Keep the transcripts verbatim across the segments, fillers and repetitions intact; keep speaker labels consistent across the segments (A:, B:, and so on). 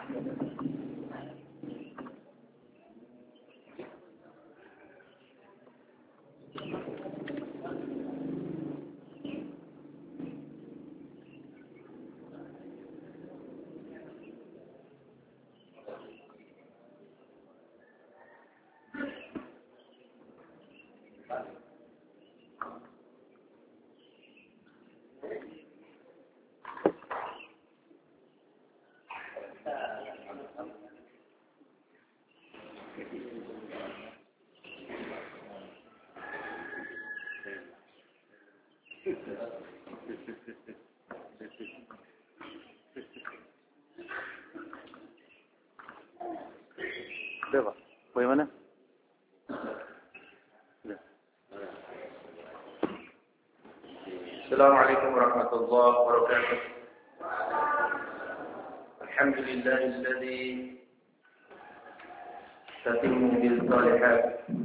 A: Udah Pak, bagaimana? Assalamualaikum warahmatullahi wabarakatuh. Alhamdulillahilladzi tatimmu bil salihat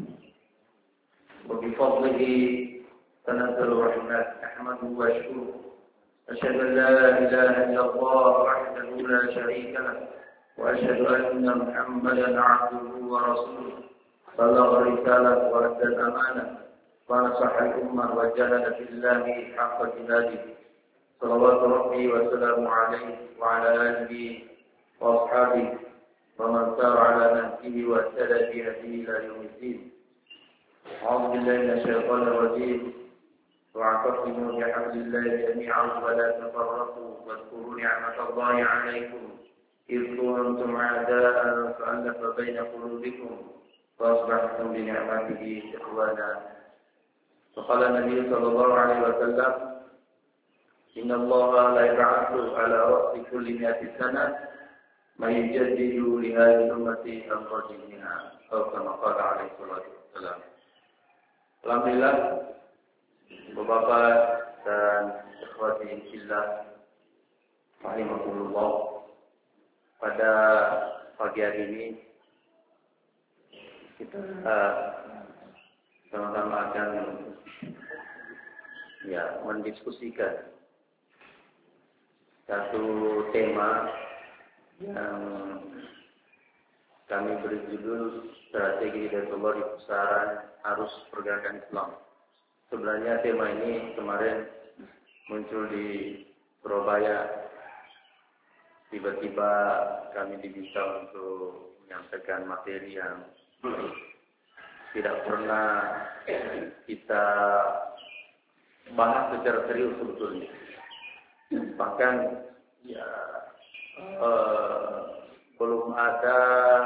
A: wa bi fadlihi tanazzalu rahmat. Ahmaduhu wa ashkuruhu. Asyhadu an la ilaha illallah wahdahu la syarika lah. وأشهد أن محمدا عبده ورسوله بلغ الرسالة وأدى الأمانة ونصح الأمة وجاهد في الله حق جهاده صلوات ربي وسلامه عليه وعلى آله وأصحابه ومن سار على نهجه واهتدى بهديه إلى يوم الدين. أعوذ بالله من الشيطان الرجيم واعتصموا بحبل الله جميعا ولا تفرقوا واذكروا نعمة الله عليكم إذ كنتم أعداء فألف بين قلوبكم فأصبحتم بنعمته إخوانا. وقال النبي صلى الله عليه وسلم إن الله لا يبعث على رأس كل مئة سنة ما يجدد لهذه الأمة أمر دينها أو كما قال عليه الصلاة والسلام. Alhamdulillah, Bapak dan ikhwati fillah rahimakumullah. Pada pagi hari ini kita sama-sama akan ya mendiskusikan satu tema yang kami beri judul strategi Hidayatullah di pusaran arus pergerakan Islam. Sebenarnya tema ini kemarin muncul di Surabaya. Tiba-tiba kami diminta untuk menyampaikan materi yang tidak pernah kita bahas secara serius sebetulnya. Bahkan ya eh, belum ada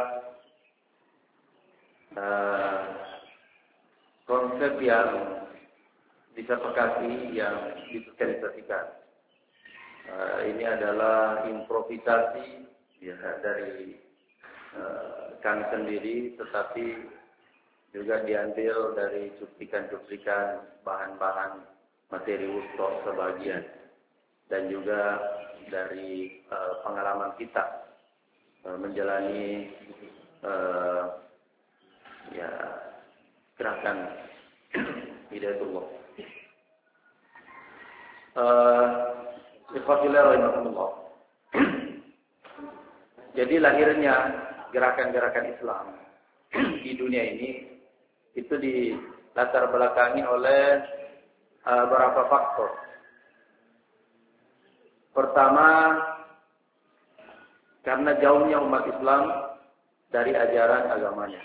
A: eh, konsep yang disepakati yang disosialisasikan. Uh, ini adalah improvisasi ya, dari uh, kami sendiri, tetapi juga diambil dari cuplikan-cuplikan bahan-bahan materi wusto sebagian, dan juga dari uh, pengalaman kita uh, menjalani uh, ya gerakan Hidayatullah. Uh, Jadi lahirnya gerakan-gerakan Islam di dunia ini itu dilatar belakangi oleh uh, beberapa faktor. Pertama, karena jauhnya umat Islam dari ajaran agamanya.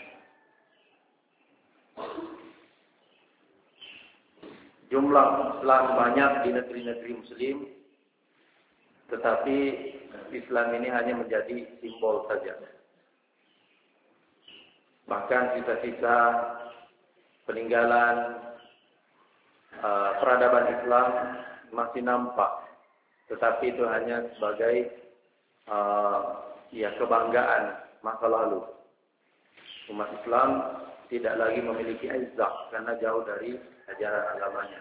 A: Jumlah Islam banyak di negeri-negeri Muslim, tetapi Islam ini hanya menjadi simbol saja. Bahkan sisa-sisa peninggalan uh, peradaban Islam masih nampak, tetapi itu hanya sebagai uh, ya kebanggaan masa lalu. Umat Islam tidak lagi memiliki izzah karena jauh dari ajaran agamanya.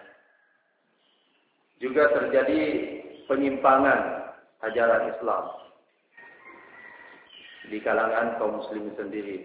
A: Juga terjadi penyimpangan ajaran Islam di kalangan kaum muslimin sendiri,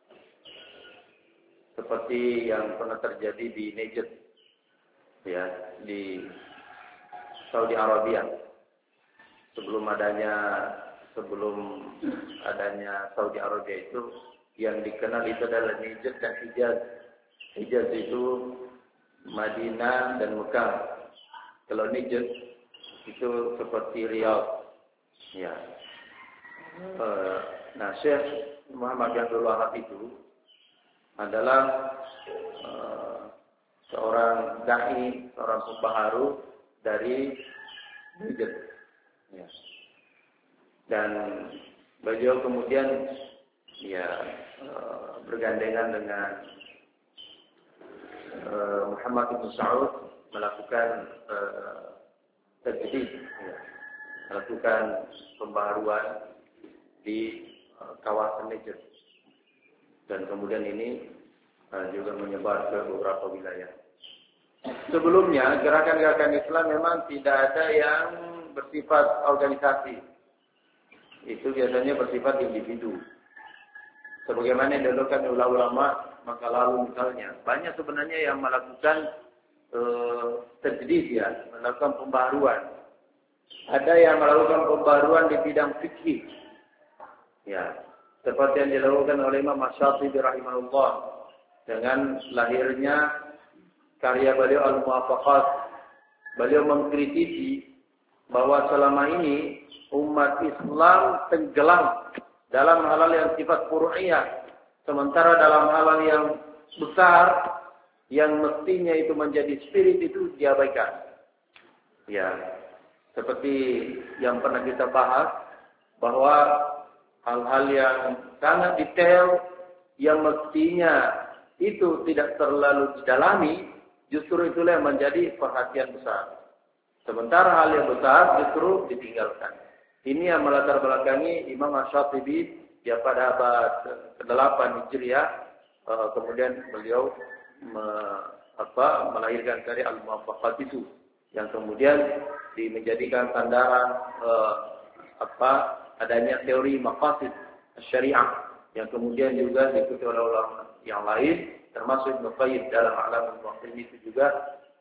A: seperti yang pernah terjadi di Najd, ya, di Saudi Arabia sebelum adanya sebelum adanya Saudi Arabia itu yang dikenal itu adalah Najd dan Hijaz. Hijaz itu Madinah dan Mekah. Kalau Najd itu seperti Riyadh. Ya. Nah, Syekh Muhammad bin Abdul Wahab itu adalah uh, seorang dai, seorang pembaharu dari Najd. Ya. Dan beliau kemudian ya uh, bergandengan dengan uh, Muhammad bin Saud melakukan uh, tajdid, ya, melakukan pembaharuan di uh, kawasan Najd. Dan kemudian ini uh, juga menyebar ke beberapa wilayah. Sebelumnya gerakan-gerakan Islam memang tidak ada yang bersifat organisasi. Itu biasanya bersifat individu. Sebagaimana yang dilakukan oleh ulama masa lalu misalnya, banyak sebenarnya yang melakukan uh, tajdid, ya, melakukan pembaharuan. Ada yang melakukan pembaharuan di bidang fikih. Ya, seperti yang dilakukan oleh Imam Asy-Syafi'i rahimahullah dengan lahirnya karya beliau Al-Muwafaqat. Beliau mengkritisi bahwa selama ini umat Islam tenggelam dalam hal-hal yang sifat furu'iyah, sementara dalam hal-hal yang besar yang mestinya itu menjadi spirit itu diabaikan. Ya, seperti yang pernah kita bahas bahwa hal-hal yang sangat detail yang mestinya itu tidak terlalu didalami, justru itulah yang menjadi perhatian besar. Sementara hal yang besar justru ditinggalkan. Ini yang melatar belakangi Imam Asy-Syafi'i ya pada abad kedelapan Hijriah, uh, kemudian beliau me, apa, melahirkan karya Al-Muwafaqat itu yang kemudian menjadikan sandaran uh, apa adanya teori maqasid syariah yang kemudian juga diikuti oleh ulama yang lain, termasuk Ibnu Qayyim dalam A'lamul Muwaqqi'in itu juga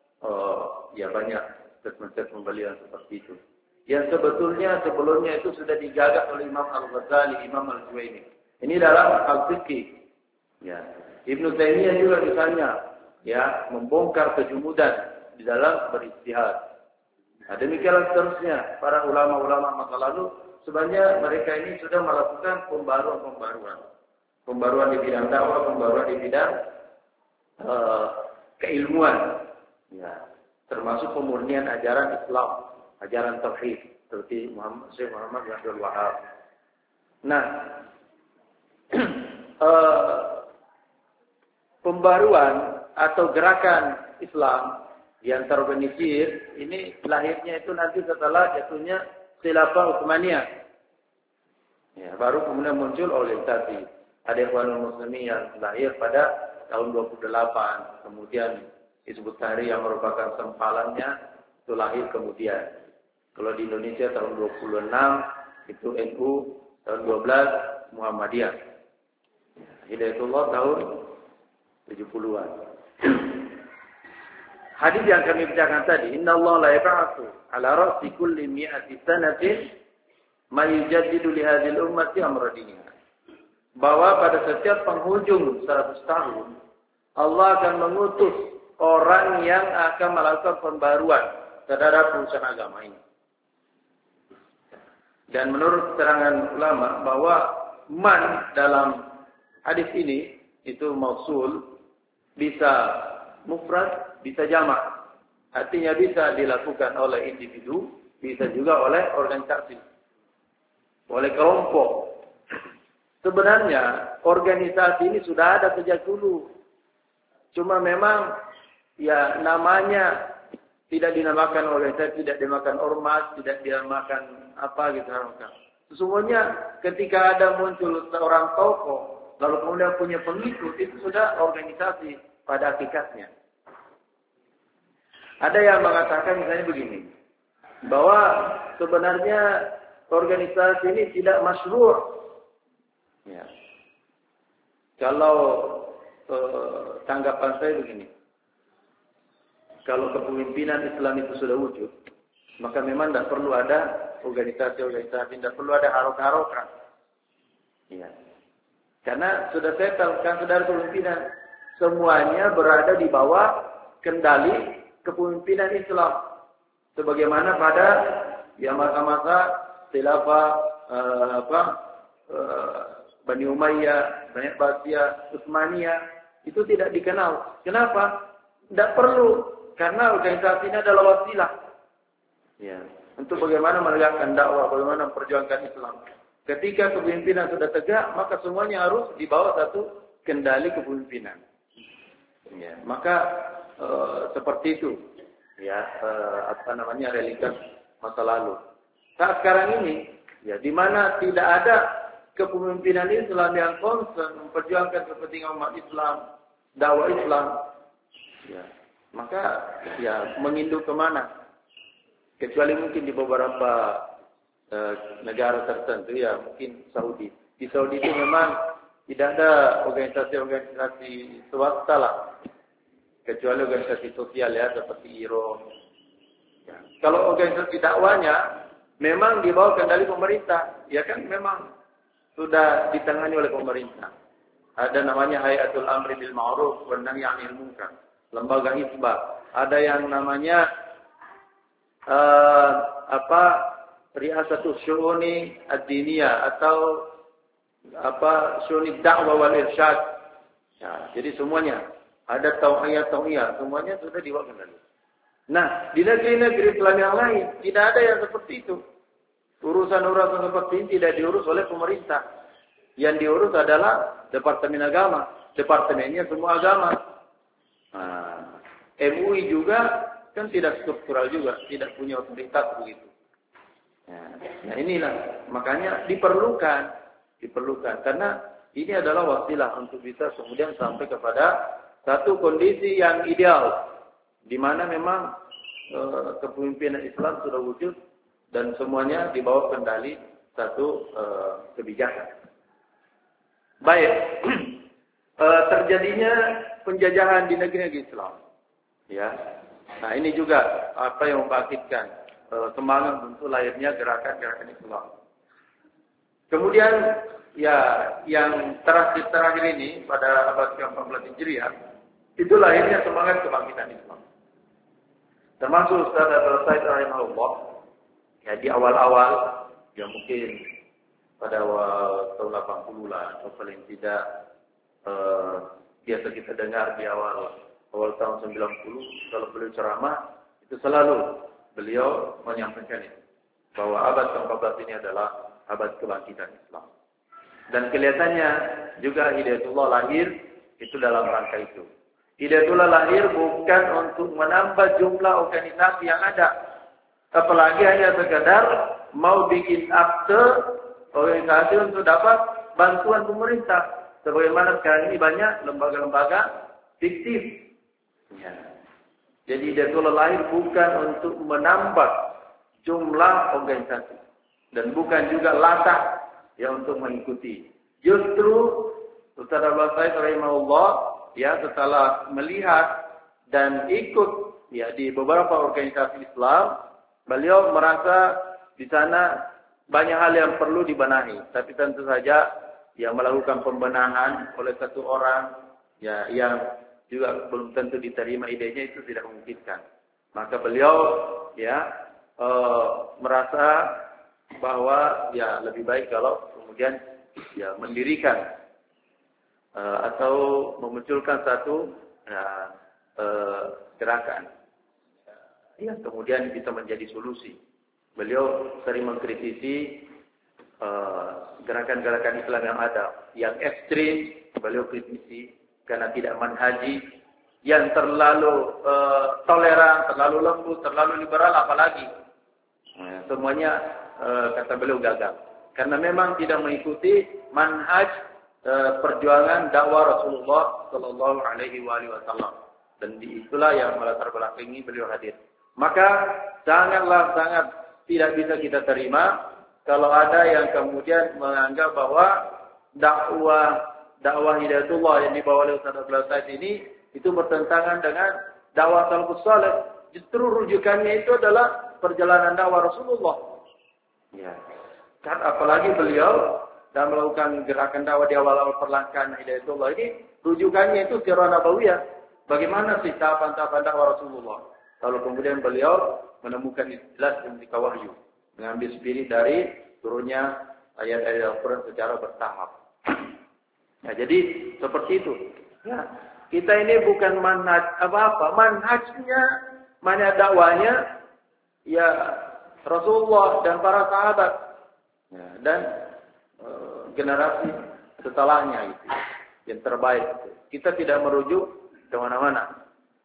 A: uh, ya banyak statement-statement beliau seperti itu. Yang sebetulnya sebelumnya itu sudah digagas oleh Imam Al-Ghazali, Imam Al-Juwaini. Ini dalam al-fiqh. Ya. Ibnu Taimiyah juga misalnya ya membongkar kejumudan di dalam beristihad. Nah, demikianlah seterusnya para ulama-ulama masa lalu sebenarnya mereka ini sudah melakukan pembaruan-pembaruan. Pembaruan di bidang dakwah, pembaruan di bidang uh, keilmuan. Ya. Termasuk pemurnian ajaran Islam, ajaran tauhid seperti Muhammad Syekh Muhammad bin Abdul Wahab. Nah, uh, pembaruan atau gerakan Islam yang terorganisir ini lahirnya itu nanti setelah jatuhnya Khilafah Utsmaniyah. Ya, baru kemudian muncul organisasi. Ada Ikhwanul Muslimin yang lahir pada tahun dua puluh delapan, kemudian Hizbut Tahrir yang merupakan sempalannya itu lahir kemudian. Kalau di Indonesia tahun dua puluh enam itu N U, tahun dua belas Muhammadiyah. Hidayatullah tahun tujuh puluhan. Hadis yang kami bacakan tadi, Inna Allah la yab'atsu ala ra'si kulli mi'ati sanatin ma yujaddidu li hadhil ummati amra diniha. Bahwa pada setiap penghujung seratus tahun Allah akan mengutus orang yang akan melakukan pembaruan terhadap urusan agama ini. Dan menurut keterangan ulama bahwa man dalam hadis ini itu mausul, bisa mufrad, bisa jamak. Artinya bisa dilakukan oleh individu, bisa juga oleh organisasi, oleh kelompok. Sebenarnya organisasi ini sudah ada sejak dulu. Cuma memang ya namanya tidak dinamakan organisasi, tidak dinamakan ormas, tidak dinamakan apa gitu. Sesungguhnya ketika ada muncul seorang tokoh, lalu kemudian punya pengikut, itu sudah organisasi pada hakikatnya. Ada yang mengatakan misalnya begini, bahwa sebenarnya organisasi ini tidak masyru'. Ya. Kalau eh, tanggapan saya begini, kalau kepemimpinan Islam itu sudah wujud, maka memang tidak perlu ada organisasi-organisasi, tidak perlu ada harok-harokan. Ya. Karena sudah settle, kan saudara pimpinan, semuanya berada di bawah kendali kepemimpinan Islam. Sebagaimana pada ya masa-masa khilafah uh, apa uh, Bani Umayyah, Bani Abbasiyah, Utsmaniyah itu tidak dikenal. Kenapa? Tidak perlu, karena organisasi ini adalah wasilah. Ya, untuk bagaimana menegakkan dakwah, bagaimana memperjuangkan Islam. Ketika kepemimpinan sudah tegak, maka semuanya harus di bawah satu kendali kepemimpinan. Ya, maka uh, seperti itu. Ya, eh, apa namanya realitas masa lalu. Saat sekarang ini, ya di mana tidak ada kepemimpinan Islam yang concern memperjuangkan kepentingan umat Islam, dakwah Islam, ya maka ya menginduk kemana? Kecuali mungkin di beberapa eh, negara tertentu, ya mungkin Saudi. Di Saudi itu memang tidak ada organisasi-organisasi swasta lah. Kecuali organisasi sosial ya, seperti I R O. Ya. Kalau organisasi dakwahnya, memang di bawah kendali pemerintah. Ya kan memang sudah ditangani oleh pemerintah. Ada namanya Hayatul Amri bil Ma'ruf wa Nahy 'anil Munkar. Lembaga Hizbah. Ada yang namanya uh, apa Riasatul Syu'uni Ad-Diniyah atau apa Syu'uni Da'wah wal Irsyad. Ya, jadi semuanya ada tauhiyah-tauhiyah, semuanya sudah di bawah kendali. Nah, di negeri-negeri Islam yang lain tidak ada yang seperti itu. Urusan-urusan seperti ini tidak diurus oleh pemerintah. Yang diurus adalah Departemen Agama. Departemennya semua agama. Nah, M U I juga kan tidak struktural juga, tidak punya otoritas begitu. Nah, inilah makanya diperlukan, diperlukan karena ini adalah wasilah untuk bisa kemudian sampai kepada satu kondisi yang ideal, di mana memang e, kepemimpinan Islam sudah wujud dan semuanya di bawah kendali satu e, kebijakan. Baik, e, terjadinya penjajahan di negeri-negeri Islam, ya. Nah ini juga apa yang membangkitkan e, semangat untuk lahirnya gerakan-gerakan Islam. Kemudian ya yang terakhir-terakhir ini pada abad ke empat belas Hijriah, itu lahirnya semangat kebangkitan Islam. Termasuk Ustaz Abdul Said rahimahullah, ya di awal-awal, ya mungkin pada awal tahun delapan puluh lah, atau paling tidak eh, biasa kita dengar di awal awal tahun sembilan puluh, kalau beliau ceramah, itu selalu beliau menyampaikan itu, bahwa abad ke empat belas ini adalah abad kebangkitan Islam. Dan kelihatannya juga Hidayatullah lahir itu dalam rangka itu. Hidayatullah lahir bukan untuk menambah jumlah organisasi yang ada. Apalagi hanya sekadar mau bikin akte organisasi untuk dapat bantuan pemerintah. Sebagaimana sekarang ini banyak lembaga-lembaga fiktif. Ya. Jadi Hidayatullah lahir bukan untuk menambah jumlah organisasi. Dan bukan juga latah yang untuk mengikuti. Justru Ustaz Abdul Said rahimahullah, ya setelah melihat dan ikut ya di beberapa organisasi Islam, beliau merasa di sana banyak hal yang perlu dibenahi. Tapi tentu saja yang melakukan pembenahan oleh satu orang ya yang juga belum tentu diterima idenya itu tidak memungkinkan. Maka beliau ya e, merasa bahwa ya lebih baik kalau kemudian ya mendirikan Uh, atau memunculkan satu uh, uh, gerakan yang kemudian bisa menjadi solusi. Beliau sering mengkritisi uh, gerakan-gerakan Islam yang ada, yang ekstrim, beliau kritisi karena tidak manhaji, yang terlalu uh, toleran, terlalu lembut, terlalu liberal, apalagi uh, semuanya uh, kata beliau gagal, karena memang tidak mengikuti manhaj perjuangan dakwah Rasulullah Sallallahu Alaihi Wasallam, dan itulah yang melatar belakangi beliau hadir. Maka sangatlah sangat tidak bisa kita terima kalau ada yang kemudian menganggap bahwa dakwah dakwah Hidayatullah yang dibawa oleh Ustaz Abdul Said ini itu bertentangan dengan dakwah salafus saleh. Justru rujukannya itu adalah perjalanan dakwah Rasulullah.
B: Ya. Kan apalagi beliau dalam melakukan gerakan dakwah di awal-awal perlangkaan Hidayatullah ini, rujukannya itu sirah nabawiyah. Bagaimana sih tahapan-tahapan dakwah Rasulullah? Lalu kemudian beliau menemukan istilah semtika wahyu, mengambil spirit dari turunnya ayat-ayat Al-Quran secara bertahap. Nah, jadi seperti itu. Ya, kita ini bukan manhaj apa-apa, manhajnya, manhaj dakwahnya ya Rasulullah dan para sahabat, ya, dan e, generasi setelahnya itu yang terbaik. Kita tidak merujuk kemana-mana.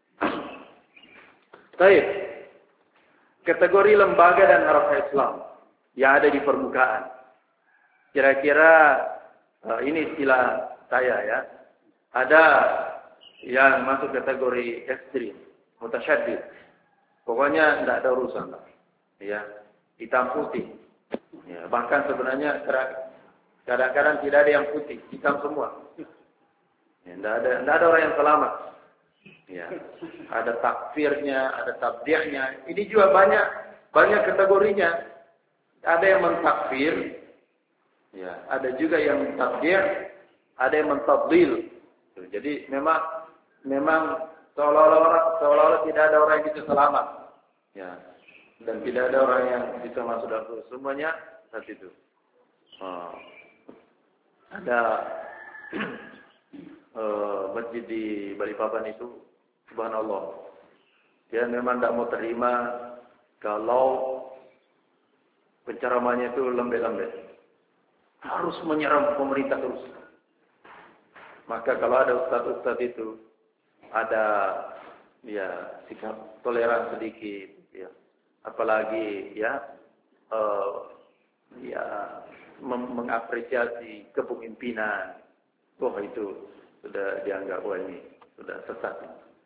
B: Baik, kategori lembaga dan harakat Islam yang ada di permukaan. Kira-kira uh, ini istilah saya ya. Ada yang masuk kategori ekstrim, mutasyaddid. Pokoknya tidak ada urusan lah. Ya, hitam putih. Ya, bahkan sebenarnya kadang-kadang tidak ada yang putih, hitam semua. Ya, tidak ada, tidak ada orang yang selamat. Ya, ada takfirnya, ada tabdiahnya. Ini juga banyak, banyak kategorinya. Ada yang mentakfir, ya, ada juga yang tabdiah, ada yang mentadlil. Jadi memang, memang seolah-olah, seolah-olah tidak ada orang yang bisa selamat, ya, dan tidak ada orang yang bisa masuk dalam surga. Semuanya saat itu. Oh. Ada uh, masjid di Balikpapan itu. Subhanallah. Dia memang tidak mau terima kalau penceramahnya itu lembek-lembek. Harus menyerang pemerintah terus. Maka kalau ada ustaz-ustaz itu ada ya sikap toleran sedikit, ya. Apalagi ya uh, ya mengapresiasi kepemimpinan. Oh itu sudah dianggap wah ini sudah sesat.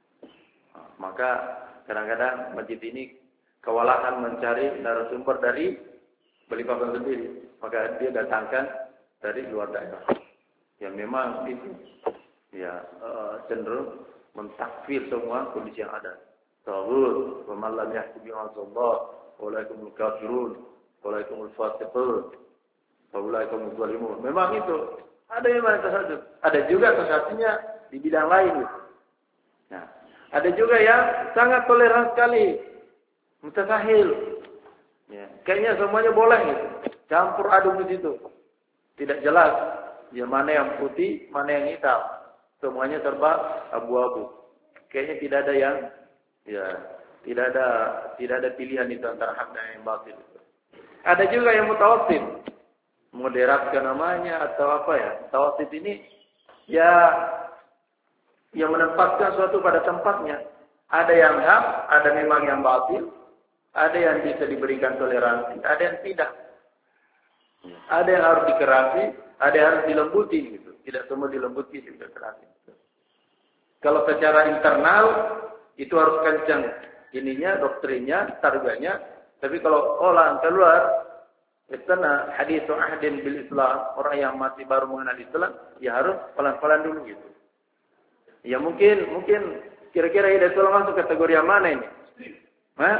B: Maka kadang-kadang masjid ini kewalahan mencari narasumber dari Balikpapan sendiri. Maka dia datangkan dari luar daerah. Yang memang itu ya uh, cenderung mentakfir semua kondisi yang ada. Tawud, wa man lam yahkum bi Allah, walaikumul kafirun, walaikumul fasiqun, walaikumul zalimun. Memang itu ada yang tersesat. Ada juga tersesatnya di bidang lain gitu. Nah, ada juga yang sangat toleran sekali, mutasahil. Ya, kayaknya semuanya boleh gitu. Campur aduk di situ. Tidak jelas ya mana yang putih, mana yang hitam. Semuanya serba abu-abu. Kayaknya tidak ada yang ya, tidak ada tidak ada pilihan itu antara hak dan yang batil. Ada juga yang mutawassit. Moderat ke namanya atau apa ya? Mutawassit ini ya yang menempatkan suatu pada tempatnya. Ada yang hak, ada memang yang batil, ada yang bisa diberikan toleransi, ada yang tidak. Ada yang harus dikerasi, ada yang harus dilembuti gitu. Tidak semua dilembuti, tidak kerasi. Kalau secara internal itu harus kencang ininya, doktrinnya, targanya. Tapi kalau orang keluar, istana hadithu ahdin bil Islam, orang yang masih baru mengenal Islam, ya harus pelan-pelan dulu gitu. Ya mungkin, mungkin kira-kira Hidayatullah masuk kategori yang mana ini? Hah?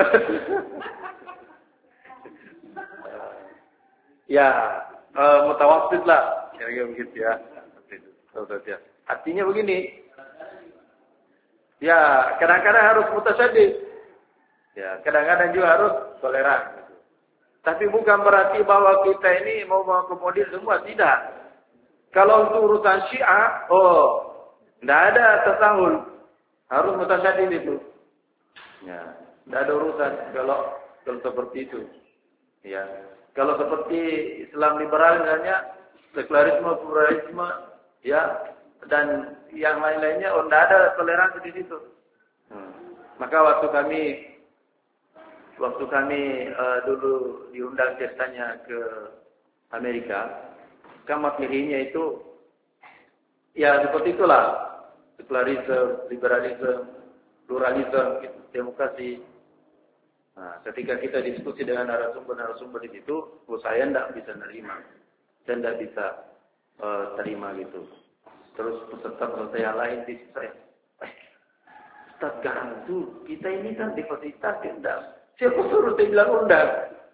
B: Ya, uh, mutawassit lah, kira-kira begitu ya. Artinya begini, ya kadang-kadang harus mutasyaddid, ya kadang-kadang juga harus toleran. Gitu. Tapi bukan berarti bahwa kita ini mau mengakomodir semua, tidak. Kalau untuk urusan Syiah, oh, tidak ada tasahul, harus mutasyaddid itu. Ya, tidak ada urusan kalau kalau seperti itu. Ya. Kalau seperti Islam liberal misalnya, sekularisme, pluralisme, ya, dan yang lain-lainnya, oh, tidak ada toleransi di situ. Hmm. Maka waktu kami, waktu kami uh, dulu diundang ceritanya ke Amerika, kan materinya itu, ya seperti itulah, sekularisme, liberalisme, pluralisme, demokrasi. Nah, ketika kita diskusi dengan narasumber-narasumber di situ, oh, saya tidak bisa nerima, saya tidak bisa uh, terima gitu. Terus peserta-peserta yang lain di saya, eh, Ustaz Gantu, kita ini kan di fasilitas undang. Siapa suruh saya bilang undang?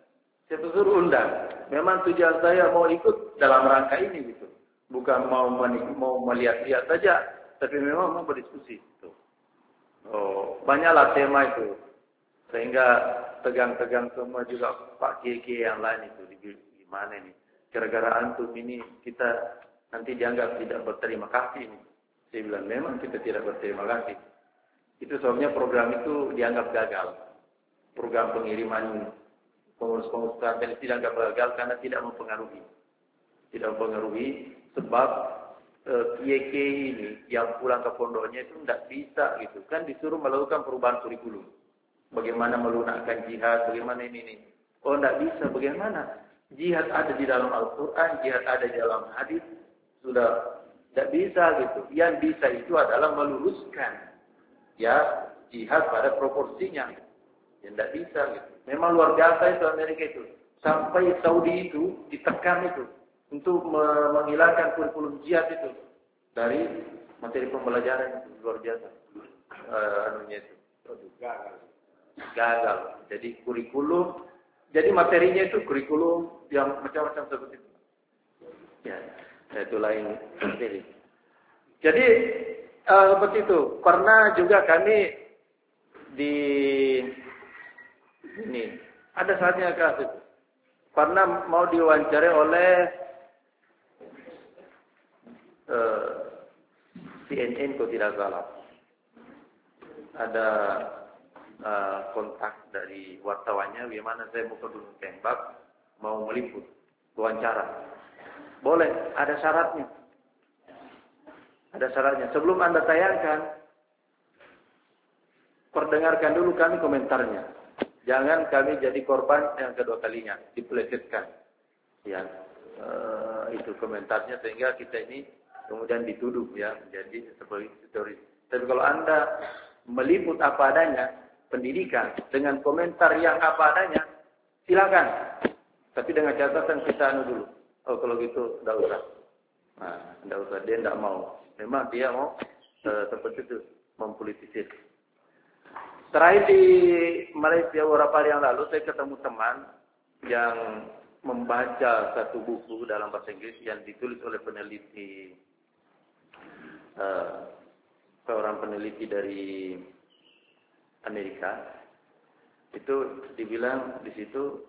B: Saya suruh undang. Memang tujuan saya mau ikut dalam rangka ini gitu. Bukan mau menik- mau melihat-lihat saja, tapi memang mau berdiskusi. Gitu. Oh, banyaklah tema itu. Sehingga tegang-tegang semua juga Pak Kiai yang lain itu gimana ini? Gara-gara antum ini kita nanti dianggap tidak berterima kasih ini. Saya bilang memang kita tidak berterima kasih. Itu sebabnya program itu dianggap gagal. Program pengiriman pengurus-pengurus pesantren dianggap gagal karena tidak mempengaruhi. Tidak mempengaruhi sebab kiai-kiai ini yang pulang ke pondoknya itu tidak bisa gitu. Kan disuruh melakukan perubahan kurikulum. Bagaimana melunakkan jihad, bagaimana ini ini. Oh tidak bisa, bagaimana? Jihad ada di dalam Al-Quran, jihad ada di dalam hadis. Sudah tidak bisa gitu. Yang bisa itu adalah meluruskan ya jihad pada proporsinya. Yang tidak bisa gitu. Memang luar biasa itu Amerika itu. Sampai Saudi itu ditekan itu untuk menghilangkan kurikulum jihad itu dari materi pembelajaran itu luar biasa. Uh, anunya itu gagal. Gagal. Jadi kurikulum, jadi materinya itu kurikulum yang macam-macam seperti itu. Ya, itu lain. Jadi, jadi uh, seperti itu. Pernah juga kami di ini ada saatnya kasus. Pernah mau diwawancarai oleh uh, C N N kalau tidak salah. Ada uh, kontak dari wartawannya, bagaimana saya mau ke Gunung Tembak, mau meliput, wawancara. Boleh, ada syaratnya. Ada syaratnya. Sebelum Anda tayangkan, perdengarkan dulu kami komentarnya. Jangan kami jadi korban yang kedua kalinya, dipelesetkan. Ya, uh, itu komentarnya sehingga kita ini kemudian dituduh ya menjadi sebagai teroris. Tapi kalau Anda meliput apa adanya, pendidikan dengan komentar yang apa adanya, silakan. Tapi dengan catatan kita anu dulu. Oh kalau gitu enggak usah. Nah, enggak usah, dia enggak mau. Memang dia mau uh, seperti itu mempolitisir. Terakhir di Malaysia beberapa hari yang lalu saya ketemu teman yang membaca satu buku dalam bahasa Inggris yang ditulis oleh peneliti uh, seorang peneliti dari Amerika. Itu dibilang di situ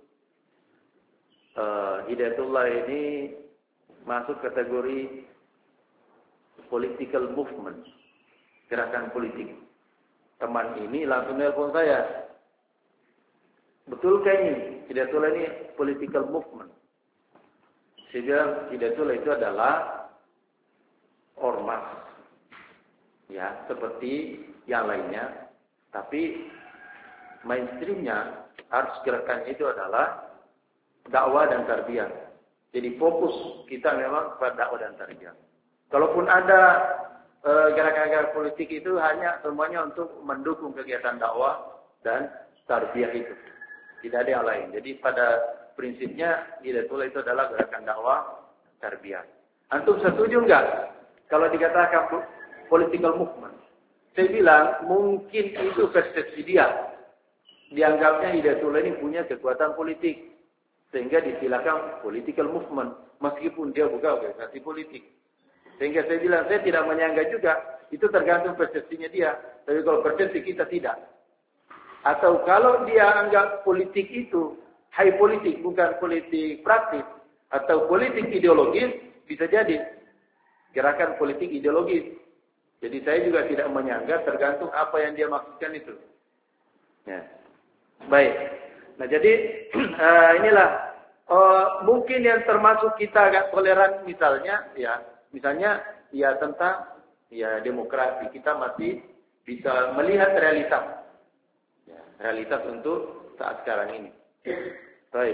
B: uh, Hidayatullah ini masuk kategori political movement, gerakan politik. Teman ini langsung nelpon saya. Betulkah ini? Hidayatullah ini political movement. Saya bilang Hidayatullah itu adalah ormas. Ya, seperti yang lainnya. Tapi mainstreamnya harus gerakan itu adalah dakwah dan tarbiyah. Jadi fokus kita memang pada dakwah dan tarbiyah. Kalaupun ada gerakan-gerakan politik itu hanya semuanya untuk mendukung kegiatan dakwah dan tarbiyah itu. Tidak ada yang lain. Jadi pada prinsipnya Hidayatullah itu adalah gerakan dakwah tarbiyah. Antum setuju enggak kalau dikatakan political movement? Saya bilang mungkin itu persepsi dia. Dianggapnya Hidayatullah ini punya kekuatan politik sehingga disilakan political movement meskipun dia bukan organisasi politik. Sehingga saya bilang, saya tidak menyangka juga. Itu tergantung persepsinya dia. Tapi kalau persepsi kita tidak. Atau kalau dia anggap politik itu, high politik, bukan politik praktis. Atau politik ideologis, bisa jadi. Gerakan politik ideologis. Jadi saya juga tidak menyangka, tergantung apa yang dia maksudkan itu. Ya. Baik. Nah jadi, uh, inilah. Uh, mungkin yang termasuk kita agak toleran misalnya, ya. Misalnya, ya tentang ya demokrasi, kita masih bisa melihat realitas, ya, realitas untuk saat sekarang ini. Baik.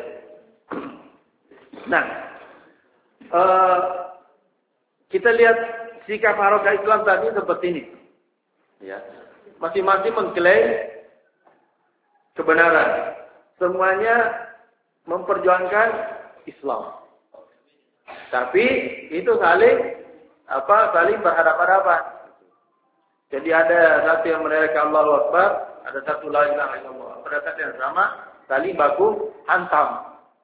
B: Nah, uh, kita lihat sikap Harakah Islam tadi seperti ini. Ya, masing-masing mengklaim kebenaran, semuanya memperjuangkan Islam. Tapi itu saling apa? Saling berhadapan-hadapan. Jadi ada satu yang meneriakan Allahu Akbar, ada satu la ilaha illallah. Pada saat yang sama saling baku hantam.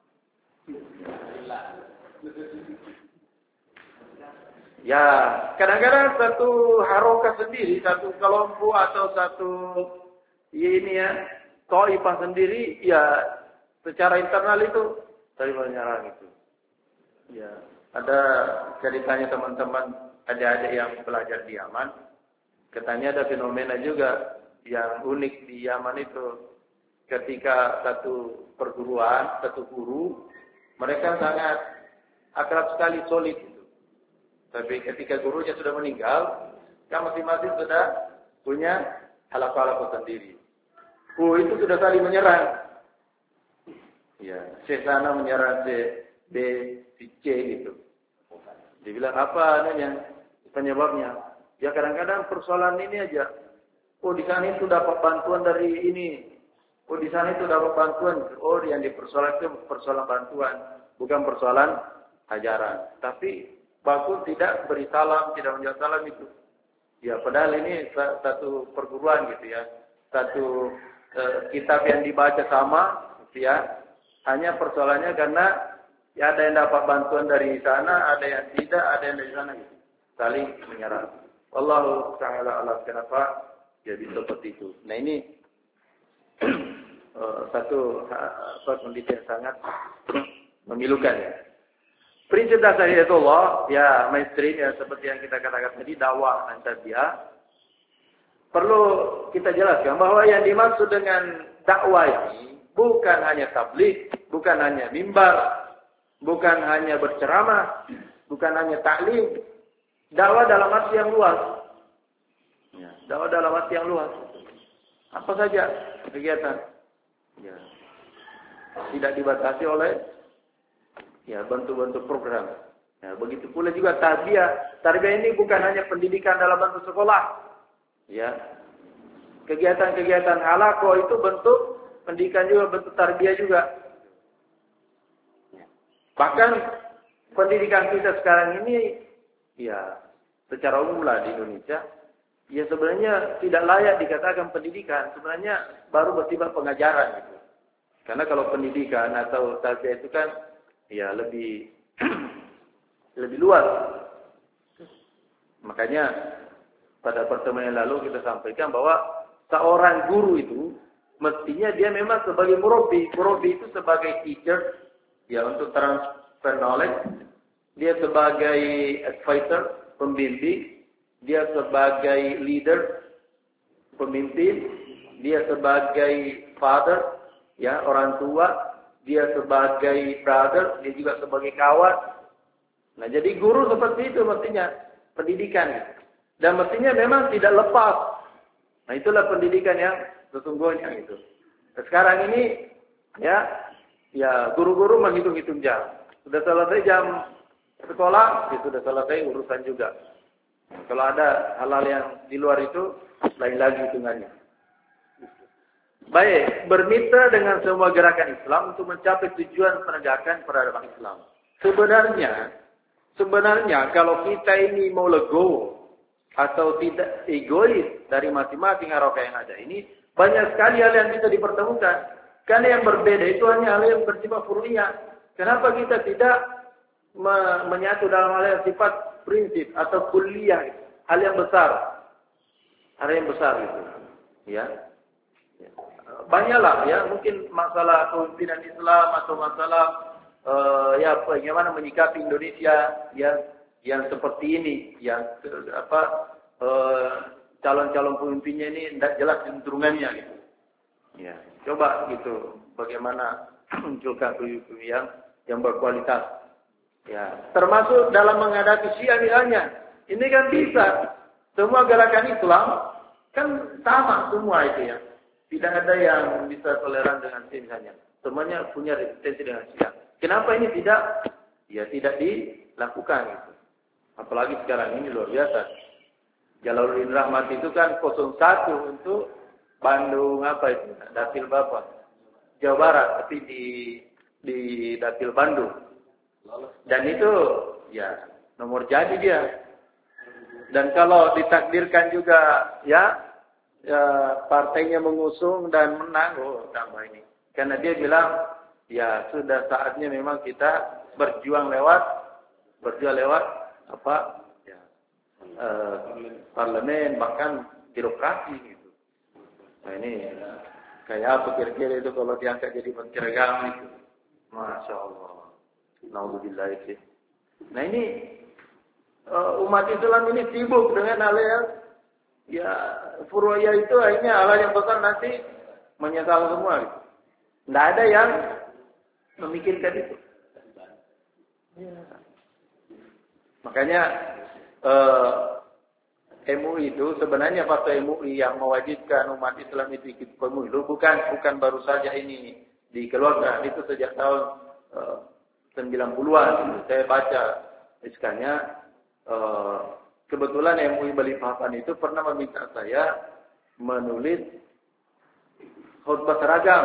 B: Ya, kadang-kadang satu harokat sendiri, satu kelompok atau satu ini ya, Taifah sendiri, ya secara internal itu saling menyerang itu. Ya, ada ceritanya teman-teman adik-adik yang belajar di Yaman, katanya ada fenomena juga yang unik di Yaman itu. Ketika satu perguruan, satu guru, mereka sangat akrab sekali, solid. Tapi ketika gurunya sudah meninggal, kan masing-masing sudah punya halaqah-halaqah sendiri. Oh, itu sudah saling menyerang. Ya, si sana menyerang si B, si C gitu. Dibilang apa namanya penyebabnya? Ya kadang-kadang persoalan ini aja. Oh, di sana itu dapat bantuan dari ini. Oh, di sana itu dapat bantuan. Oh, yang dipersoalkan itu persoalan bantuan, bukan persoalan ajaran. Tapi bagus tidak beri salam, tidak menjawab salam itu. Ya, padahal ini satu perguruan gitu ya. Satu eh, kitab yang dibaca sama gitu ya. Hanya persoalannya karena ya ada yang dapat bantuan dari sana, ada yang tidak, ada yang dari sana gitu. Saling menyerang. Wallahu ta'ala alam, kenapa jadi seperti itu. Nah, ini uh, satu uh, kondisi yang sangat memilukan ya. Prinsip dasar hidayatullah, ya mainstream ya seperti yang kita katakan tadi, dakwah dan tarbiyah. Perlu kita jelaskan bahwa yang dimaksud dengan dakwah ini bukan hanya tabligh, bukan hanya mimbar, bukan hanya berceramah, bukan hanya taklim. Dakwah dalam arti yang luas. Ya, dakwah dalam arti yang luas. Apa saja kegiatan. Ya. Tidak dibatasi oleh ya bentuk-bentuk program. Ya, begitu pula juga tarbiyah. Tarbiyah ini bukan hanya pendidikan dalam bentuk sekolah. Ya. Kegiatan-kegiatan halaqah itu bentuk pendidikan juga, bentuk tarbiyah juga. Bahkan pendidikan kita sekarang ini ya secara umum lah di Indonesia ya sebenarnya tidak layak dikatakan pendidikan, sebenarnya baru bersifat pengajaran gitu. Karena kalau pendidikan atau tarbiyah itu kan ya lebih lebih luas. Makanya pada pertemuan yang lalu kita sampaikan bahwa seorang guru itu mestinya dia memang sebagai murabi. Murabi itu sebagai teacher ya untuk transfer knowledge. Dia sebagai advisor, pembimbing. Dia sebagai leader, pemimpin. Dia sebagai father, ya orang tua. Dia sebagai brother, dia juga sebagai kawan. Nah, jadi guru seperti itu mestinya pendidikan. Dan mestinya memang tidak lepas. Nah, itulah pendidikan yang sesungguhnya itu. Nah, sekarang ini ya, ya guru-guru menghitung-hitung jam. Sudah selesai jam sekolah, ya sudah selesai urusan juga. Nah, kalau ada hal-hal yang di luar itu, lain lagi hitungannya. Baik, bermitra dengan semua gerakan Islam untuk mencapai tujuan penegakan peradaban Islam. Sebenarnya, sebenarnya kalau kita ini mau legowo atau tidak egois dari masing-masing harokat yang ada ini, banyak sekali hal yang bisa dipertemukan. Karena yang berbeda itu hanya hal yang bersifat furu'iyah. Kenapa kita tidak me menyatu dalam hal yang sifat prinsip atau kuliah, hal yang besar, hal yang besar itu, ya. Banyaklah ya, mungkin masalah kepemimpinan Islam atau masalah uh, ya bagaimana menyikapi Indonesia yang yang seperti ini, yang apa calon-calon uh, pemimpinnya ini tidak jelas cenderungannya gitu. Ya, coba gitu bagaimana munculkan pemimpin yang yang berkualitas. Ya, termasuk dalam menghadapi Syiah misalnya. Ini kan bisa. Semua gerakan Islam kan sama semua itu ya. Tidak ada yang bisa toleran dengan Syiah misalnya. Semuanya punya resistensi dengan Syiah. Kenapa ini tidak? Ya tidak dilakukan gitu. Apalagi sekarang ini luar biasa. Jalaluddin Rahmat itu kan nol satu untuk Bandung apa itu? Dapil Bapak. Jawa Barat, tapi di di Dapil Bandung. Dan itu ya nomor jadi dia. Dan kalau ditakdirkan juga ya, ya partainya mengusung dan menang, oh tambah ini. Karena dia bilang ya sudah saatnya memang kita berjuang lewat berjuang lewat apa ya eh, parlemen bahkan birokrasi gitu. Nah ini kayak apa kira-kira itu kalau diangkat jadi menteri agama itu? Masya Allah. Naudzubillah itu. Nah ini uh, umat Islam ini sibuk dengan hal yang ya furu'iyah itu akhirnya hal yang besar nanti menyesal semua. Gitu. Tidak ada yang memikirkan itu. Ya. Makanya uh, M U I itu sebenarnya fatwa M U I yang mewajibkan umat Islam itu ikut pemilu bukan bukan baru saja ini dikeluarkan, itu sejak tahun uh, sembilan puluhan saya baca iskannya. Uh, kebetulan M U I Balikpapan itu pernah meminta saya menulis khutbah seragam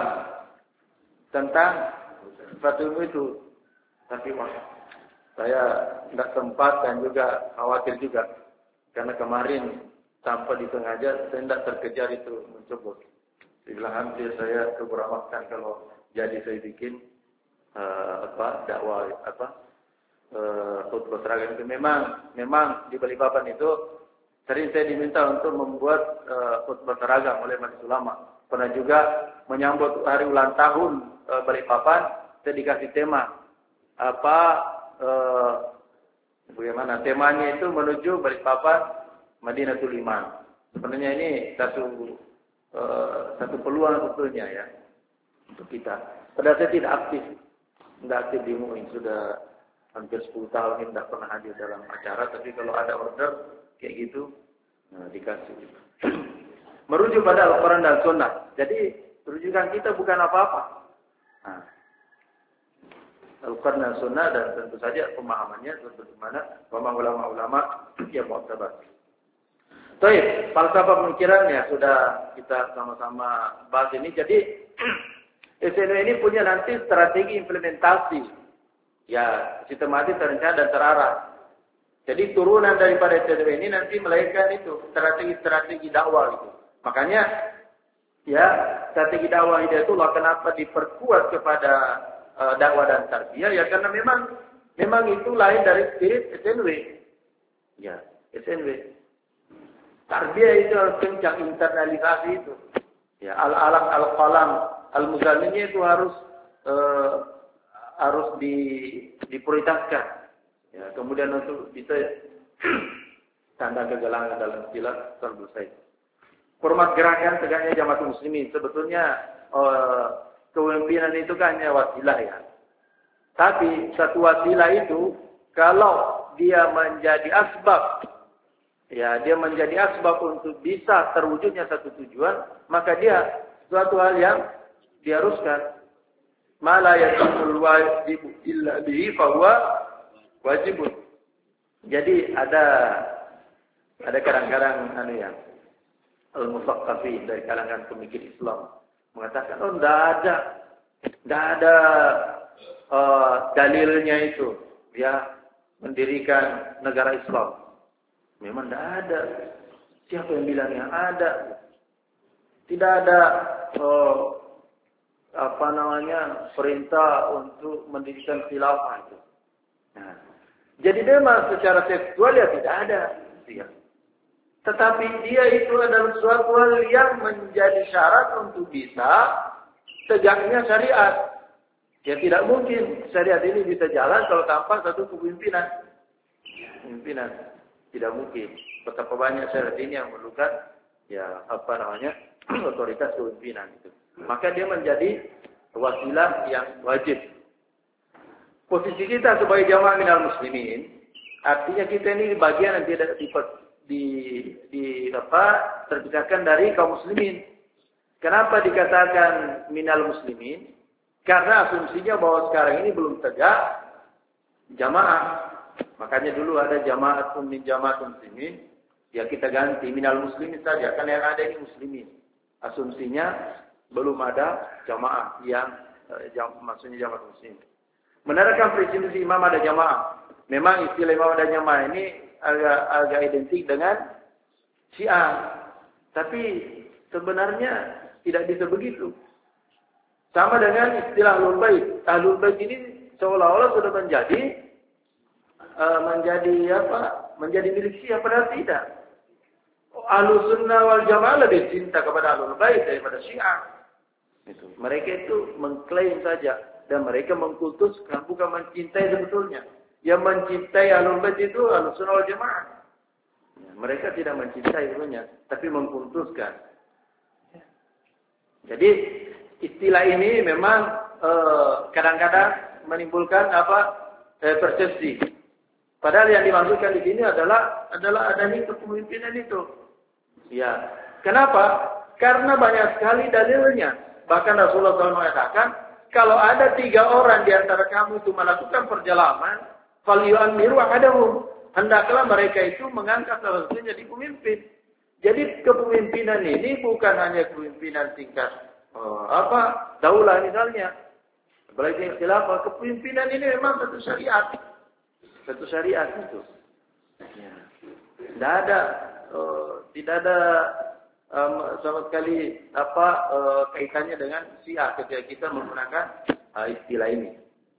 B: tentang fatwa itu, tapi wah saya tidak sempat dan juga khawatir juga karena kemarin tanpa disengaja saya tidak terkejar itu mencoba. Dibilang hampir saya keberamakkan kalau jadi saya bikin uh, apa dakwah apa uh, khutbah seragam itu. Memang memang di Balikpapan itu sering saya diminta untuk membuat uh, khutbah seragam oleh majelis ulama. Pernah juga menyambut hari ulang tahun uh, Balikpapan, saya dikasih tema apa uh, bagaimana temanya itu menuju Balikpapan Madinatul Iman. Sebenarnya ini satu uh, satu peluang sebetulnya ya untuk kita. Padahal saya tidak aktif, tidak aktif di M U I, sudah hampir sepuluh tahun ini tidak pernah hadir dalam acara. Tapi kalau ada order kayak gitu, nah, dikasih. Merujuk pada Al-Quran dan Sunnah. Jadi rujukan kita bukan apa-apa. Nah, Al-Quran dan Sunnah dan tentu saja pemahamannya bagaimana pemahaman ulama-ulama yang mu'tabar. Baik, falsafah pemikiran ya sudah kita sama-sama bahas ini. Jadi S N W ini punya nanti strategi implementasi ya sistematis, terencana dan terarah. Jadi turunan daripada S N W ini nanti melahirkan itu strategi-strategi dakwah itu. Makanya ya strategi dakwah Hidayatullah kenapa diperkuat kepada uh, dakwah dan tarbiyah ya karena memang memang itu lahir dari spirit S N W. Ya, S N W. Tarbiyah itu harus kencang internalisasi itu. Ya, al-alam al-qalam al-muzallimnya itu harus uh, harus di diprioritaskan. Ya, kemudian untuk bisa tanda kegelangan dalam istilah Salbul Said. Format gerakan tegaknya Jamaatul Muslimin. Sebetulnya uh, kepemimpinan itu kan hanya wasilah ya. Tapi satu wasilah itu kalau dia menjadi asbab, ya dia menjadi asbab untuk bisa terwujudnya satu tujuan, maka dia suatu hal yang diharuskan. Mala yatimul wajib illa bihi fahuwa wajibun. Jadi ada ada kadang-kadang anu ya al-musaqqafin dari kalangan pemikir Islam mengatakan oh enggak ada enggak ada uh, dalilnya itu ya mendirikan negara Islam. Memang enggak ada. Siapa yang bilang yang ada? Tidak ada uh, apa namanya perintah untuk mendirikan khilafah itu. Nah, jadi memang secara tekstual ya tidak ada. Ya. Tetapi dia itu adalah suatu hal yang menjadi syarat untuk bisa tegaknya syariat. Ya tidak mungkin syariat ini bisa jalan kalau tanpa satu kepemimpinan. Pemimpinan tidak mungkin. Betapa banyak syariat ini yang memerlukan ya apa namanya otoritas kepemimpinan itu. Maka dia menjadi wasilah yang wajib. Posisi kita sebagai jamaah minal muslimin, artinya kita ini bagian yang tidak di, di, di apa terpisahkan dari kaum muslimin. Kenapa dikatakan minal muslimin? Karena asumsinya bahwa sekarang ini belum tegak jamaah. Makanya dulu ada jamaah min jamaah muslimin, ya kita ganti minal muslimin saja. Karena yang ada ini muslimin. Asumsinya belum ada jamaah yang eh, jam, maksudnya jamaah muslimin. Menerapkan prinsip imam ada jamaah. Memang istilah imam ada jamaah ini agak agak identik dengan Syiah. Tapi sebenarnya tidak bisa begitu. Sama dengan istilah Ahlul Bait. Ahlul Bait ini seolah-olah sudah menjadi uh, menjadi apa? Menjadi milik Syiah, padahal tidak. Ahlus Sunnah wal Jamaah lebih cinta kepada Ahlul Bait daripada Syiah. Itu. Mereka itu mengklaim saja dan mereka mengkultuskan, bukan mencintai sebetulnya. Yang mencintai Ahlul Bait itu Ahlus Sunnah wal Jamaah. Ya, mereka tidak mencintai sebenarnya, tapi mengkultuskan. Ya. Jadi istilah ini memang kadang-kadang eh, menimbulkan apa eh, persepsi. Padahal yang dimaksudkan di sini adalah adalah adanya kepemimpinan itu. Ya, kenapa? Karena banyak sekali dalilnya. Bahkan Rasulullah shallallahu alaihi wasallam mengatakan, kalau ada tiga orang di antara kamu itu melakukan perjalanan, falyu'ammiru ahadahum. Hendaklah mereka itu mengangkat salah satunya jadi pemimpin. Jadi kepemimpinan ini bukan hanya kepemimpinan tingkat oh, apa daulah misalnya. Apalagi khilafah, kepemimpinan ini memang satu syariat. Satu syariat itu. Ya. Tidak ada uh, tidak ada um, sama sekali apa uh, kaitannya dengan Syiah ketika kita menggunakan uh, istilah ini.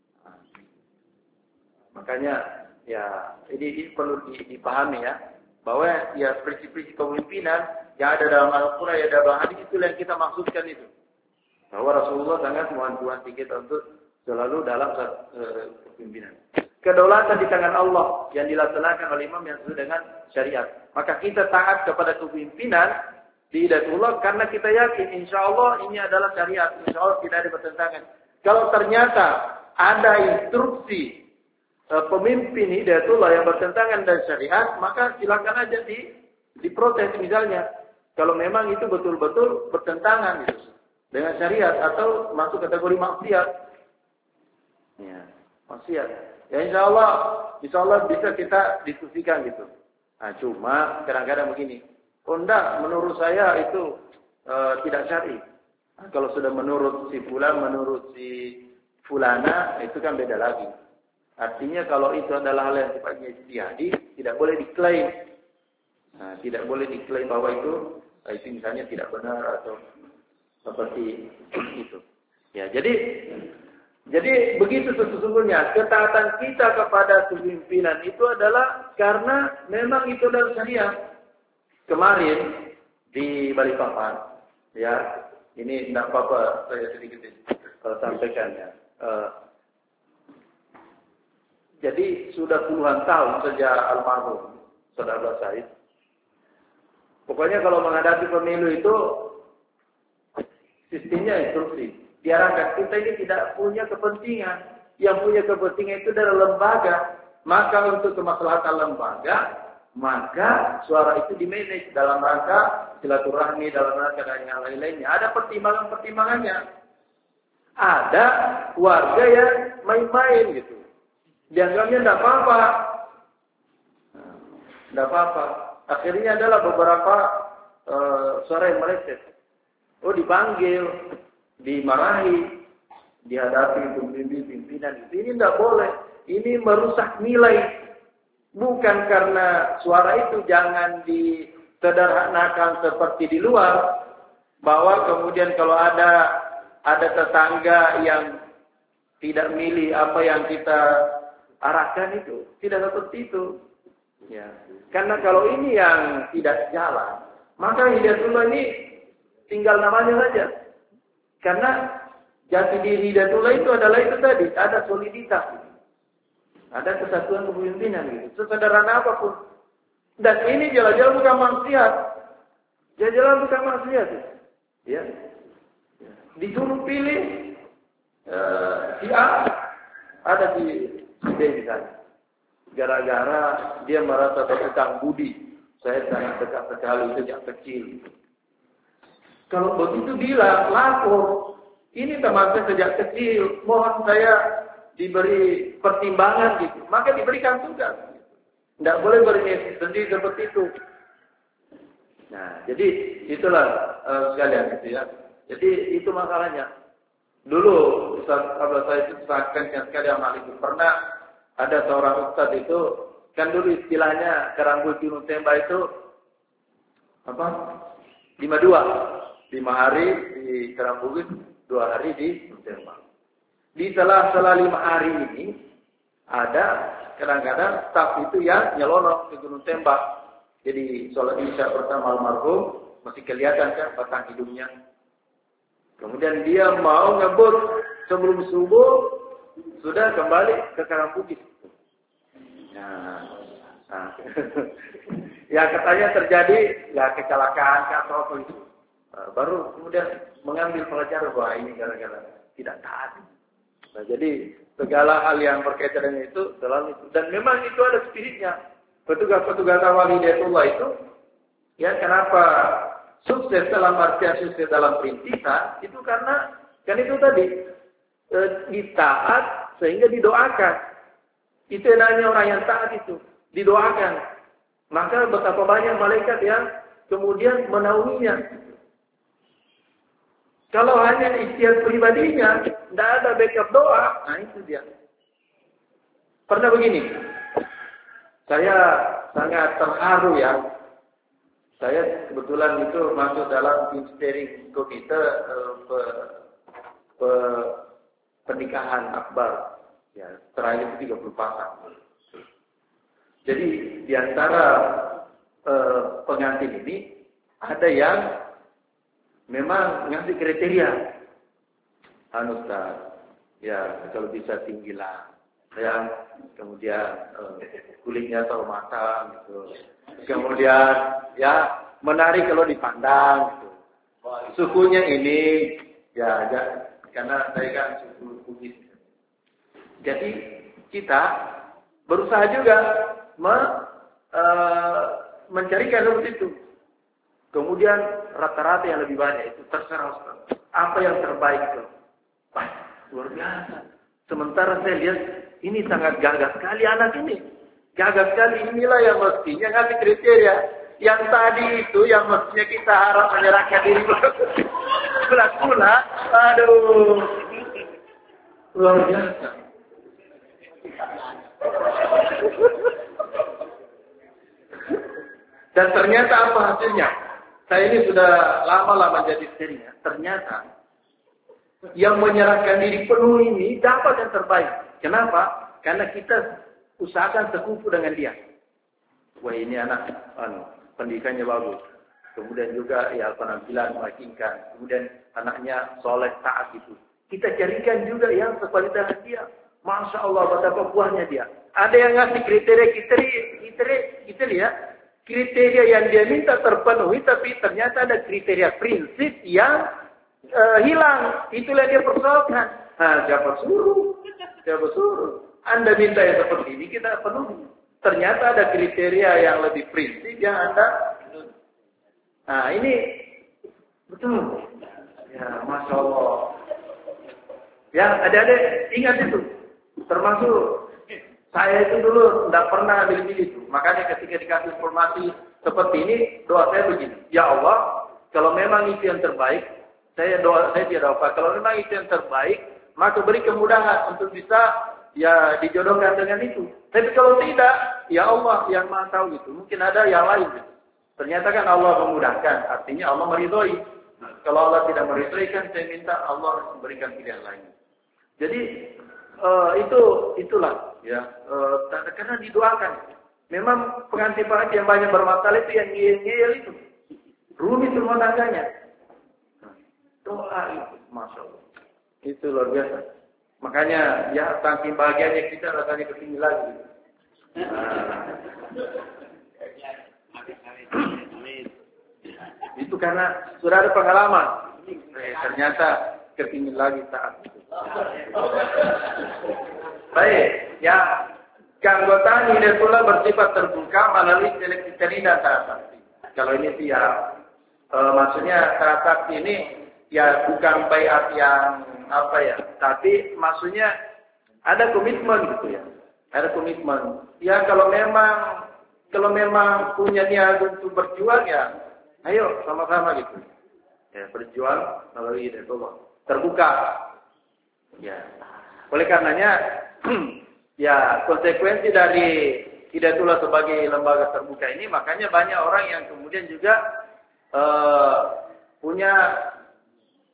B: Makanya ya ini, ini perlu dipahami ya, bahwa ya prinsip-prinsip kepemimpinan yang ada dalam Al-Quran, yang ada dalam hadis, itu yang kita maksudkan itu. Bahwa Rasulullah sangat mewanti-wanti kita untuk selalu dalam uh, kepemimpinan. Kedaulatan di tangan Allah yang dilaksanakan oleh imam yang sesuai dengan syariat. Maka kita taat kepada kepemimpinan di Hidayatullah karena kita yakin insya Allah ini adalah syariat. Insya Allah tidak ada pertentangan. Kalau ternyata ada instruksi uh, pemimpin Hidayatullah yang bertentangan dengan syariat, maka silakan aja di diprotes misalnya. Kalau memang itu betul-betul bertentangan gitu, dengan syariat atau masuk kategori maksiat. Ya, maksiat. Ya insya Allah, insya Allah bisa kita diskusikan gitu. Nah, cuma kadang-kadang begini, oh enggak, menurut saya itu e, tidak syar'i. Nah, kalau sudah menurut si fulan, menurut si fulana, itu kan beda lagi. Artinya kalau itu adalah hal yang sifatnya ijtihadi, tidak boleh diklaim. Nah, tidak boleh diklaim bahwa itu, itu misalnya tidak benar atau seperti itu. Ya, jadi Jadi begitu sesungguhnya ketaatan kita kepada kepemimpinan itu adalah karena memang itu adalah syariat. Kemarin di Balikpapan, ya ini tidak apa-apa saya sedikit uh, sampaikan ya. Uh, jadi sudah puluhan tahun sejak almarhum Saudara Said. Pokoknya kalau menghadapi pemilu itu sistemnya instruksi. Diarahkan kita ini tidak punya kepentingan. Yang punya kepentingan itu adalah lembaga. Maka untuk kemaslahatan lembaga, maka suara itu dimanage dalam rangka silaturahmi, dalam rangka dan yang lain-lainnya. Ada pertimbangan-pertimbangannya. Ada warga yang main-main gitu. Dianggapnya tidak apa-apa. Tidak apa-apa. Akhirnya adalah beberapa uh, suara yang meleset. Oh dipanggil. Dimarahi, dihadapi pimpinan-pimpinan. Ini tidak boleh. Ini merusak nilai. Bukan karena suara itu jangan disederhanakan seperti di luar. Bahwa kemudian kalau ada ada tetangga yang tidak milih apa yang kita arahkan itu. Tidak seperti itu. Ya. Karena kalau ini yang tidak jalan, maka Hidayatullah ini tinggal namanya saja. Karena jati diri Hidayatullah itu adalah itu tadi, ada soliditas, ada kesatuan kepemimpinan gitu, sesederhana apapun. Dan ini jelas-jelas bukan maksiat, jelas-jelas bukan maksiat, ya. Disuruh pilih uh, si A, ada si B misalnya, gara-gara dia merasa terhutang budi, saya sangat dekat sekali sejak kecil. Kalau begitu bilang, lapor. Ini teman saya sejak kecil. Mohon saya diberi pertimbangan gitu. Maka diberikan tugas. Tidak boleh berinisiatif sendiri seperti itu. Nah, jadi itulah uh, sekalian gitu ya. Jadi itu masalahnya. Dulu Ustaz Abdul Said itu sangat sekali amal itu. Pernah ada seorang Ustaz itu, kan dulu istilahnya kerambul gunung tembak itu apa? lima dua. Lima hari di Kerambugin dua hari di Gunung Tembak. Di sela-sela lima hari ini ada kadang-kadang staf itu yang nyelonong ke Gunung Tembak. Jadi sholat isya bersama almarhum masih kelihatan kan batang hidungnya. Kemudian dia mau ngebut sebelum subuh sudah kembali ke Karangputih. Nah, nah. Ya katanya terjadi ya kecelakaan atau apa itu. Nah, baru kemudian mengambil pelajaran bahwa ini gara-gara tidak taat. Nah, jadi segala hal yang berkaitan dengan itu selalu itu. Dan memang itu ada spiritnya. Petugas-petugas awal Hidayatullah itu, ya kenapa sukses dalam artian sukses dalam perintisan, itu karena, kan itu tadi, e, ditaat sehingga didoakan. Itu namanya orang yang taat itu, didoakan. Maka betapa banyak malaikat yang kemudian menaunginya. Kalau hanya ikhtiar pribadinya, tidak ada backup doa, nah itu dia. Pernah begini, saya sangat terharu ya. Saya kebetulan itu masuk dalam tim steering komite eh, pe, pe, pernikahan akbar. Ya, terakhir itu tiga puluh pasang. Jadi di antara eh, pengantin ini ada yang memang ngasih kriteria. Anu Ustaz, ya kalau bisa tinggi lah. Ya, kemudian eh, kulitnya tahu matang gitu. Kemudian ya menarik kalau dipandang gitu. Sukunya ini ya, ya karena saya kan suku Bugis. Jadi kita berusaha juga me, uh, mencarikan seperti itu. Kemudian rata-rata yang lebih banyak itu terserah Ustaz. Apa yang terbaik itu? Wah, luar biasa. Sementara saya lihat ini sangat gagah sekali anak ini. Gagah sekali, inilah yang mestinya ngasih kriteria. Yang tadi itu yang mestinya kita harap menyerahkan diri pula-pula. Aduh. Luar biasa. Dan ternyata apa hasilnya? Saya ini sudah lama-lama menjadi istrinya. Ternyata yang menyerahkan diri penuh ini dapat yang terbaik. Kenapa? Karena kita usahakan sekufu dengan dia. Wah ini anak, anu, pendidikannya bagus. Kemudian juga ya penampilan meyakinkan. Kemudian anaknya soleh taat itu. Kita carikan juga yang sekualitas dia. Masya Allah betapa buahnya dia. Ada yang ngasih kriteria kriteria kriteria kriteria kriteria yang dia minta terpenuhi, tapi ternyata ada kriteria prinsip yang uh, hilang. Itulah yang dia persoalkan. Nah, siapa suruh? Siapa suruh? Anda minta yang seperti ini, kita penuhi. Ternyata ada kriteria yang lebih prinsip yang Anda. Nah, ini betul. Ya, Masya Allah. Ya, adik-adik ingat itu. Termasuk saya itu dulu tidak pernah pilih-pilih itu. Makanya ketika dikasih informasi seperti ini, doa saya begini. Ya Allah, kalau memang itu yang terbaik, saya doa saya tidak apa. Kalau memang itu yang terbaik, maka beri kemudahan untuk bisa ya dijodohkan dengan itu. Tapi kalau tidak, ya Allah yang Maha tahu gitu. Mungkin ada yang lain gitu. Ternyata kan Allah memudahkan, artinya Allah meridhoi. Nah, kalau Allah tidak meridhoi kan saya minta Allah memberikan pilihan lain. Jadi uh, itu itulah ya uh, karena didoakan. Memang pengantin-pengantin yang banyak bermasalah itu yang ngeyel-ngeyel itu. Rumit rumah tangganya. Nah, doa itu, Masya Allah. Itu luar biasa. Makanya ya saking bahagianya kita rasanya kesini lagi. Nah. Itu karena sudah ada pengalaman. Eh, ternyata kepingin lagi saat itu. Baik, ya keanggotaan Hidayatullah bersifat terbuka melalui seleksi dan transaksi. Kalau ini sih ya, e, maksudnya transaksi ini ya bukan baiat yang apa ya, tapi maksudnya ada komitmen gitu ya, ada komitmen. Ya kalau memang kalau memang punya niat untuk berjuang ya, ayo sama-sama gitu. Ya berjuang melalui Hidayatullah terbuka. Ya, oleh karenanya ya konsekuensi dari Hidayatullah sebagai lembaga terbuka ini, makanya banyak orang yang kemudian juga uh, punya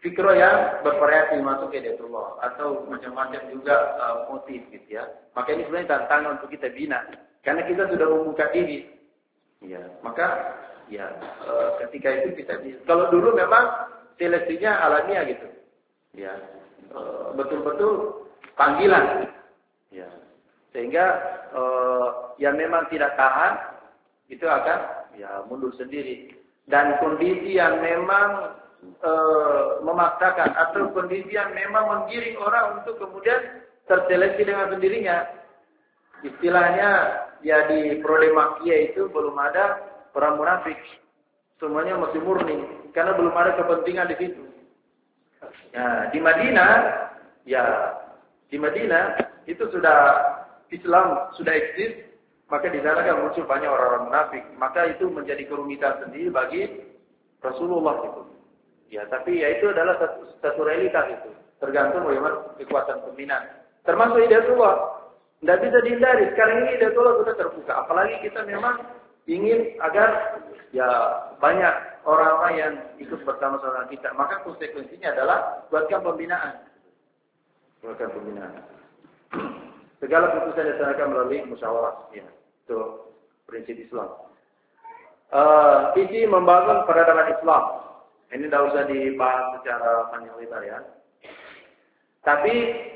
B: fikro yang bervariasi masuk ke Hidayatullah atau macam-macam juga uh, motif gitu ya. Maka ini sebenarnya tantangan untuk kita bina karena kita sudah membuka diri. Ya, maka ya uh, ketika itu kita kalau dulu memang seleksinya alamiah gitu. Ya. Uh, betul-betul panggilan. Ya. Sehingga uh, yang memang tidak tahan itu akan ya mundur sendiri dan kondisi yang memang E, memaksakan atau kondisi yang memang menggiring orang untuk kemudian terseleksi dengan sendirinya. Istilahnya ya di prode makkiyah itu belum ada orang munafik. Semuanya masih murni karena belum ada kepentingan di situ. Ya, di Madinah ya di Madinah itu sudah Islam sudah eksis, maka di sana kan muncul banyak orang-orang munafik. Maka itu menjadi kerumitan sendiri bagi Rasulullah itu. Ya, tapi ya itu adalah satu, satu realitas itu. Tergantung bagaimana kekuatan pembinaan. Termasuk Hidayatullah. Tidak bisa dihindari. Sekarang ini Hidayatullah sudah terbuka. Apalagi kita memang ingin agar ya banyak orang-orang yang ikut bersama-sama kita. Maka konsekuensinya adalah buatkan pembinaan. Buatkan pembinaan. Segala keputusan dilaksanakan melalui musyawarah. Ya, itu prinsip Islam. Uh, isi membangun peradaban Islam. Ini tidak usah dibahas secara panjang lebar ya. Tapi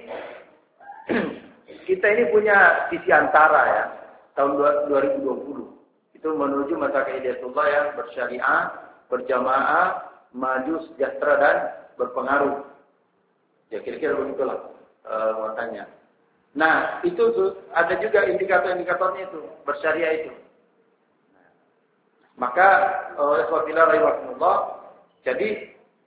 B: kita ini punya visi antara ya. Tahun dua ribu dua puluh. Itu menuju masa Hidayatullah yang bersyariah, berjamaah, maju, sejahtera dan berpengaruh. Ya kira-kira begitulah uh, muatannya. Nah itu tuh, ada juga indikator-indikatornya itu. Bersyariah itu. Maka oleh sebab itulah rahimahullah. Jadi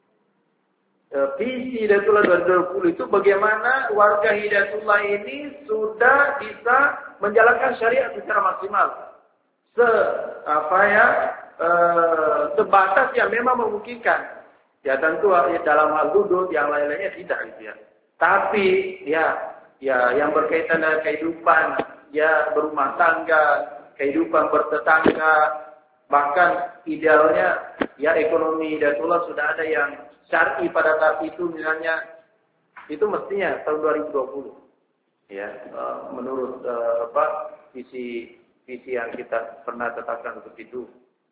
B: visi Hidayatullah dua ribu dua puluh itu bagaimana warga Hidayatullah ini sudah bisa menjalankan syariat secara maksimal. Se apa ya e, sebatas yang memang memungkinkan. Ya tentu ya, dalam hal hudud yang lain-lainnya tidak gitu ya. Tapi ya ya yang berkaitan dengan kehidupan ya berumah tangga, kehidupan bertetangga, bahkan idealnya ya ekonomi Hidayatullah sudah ada yang syar'i pada saat itu misalnya itu mestinya tahun dua ribu dua puluh ya uh, menurut uh, apa visi visi yang kita pernah tetapkan untuk itu.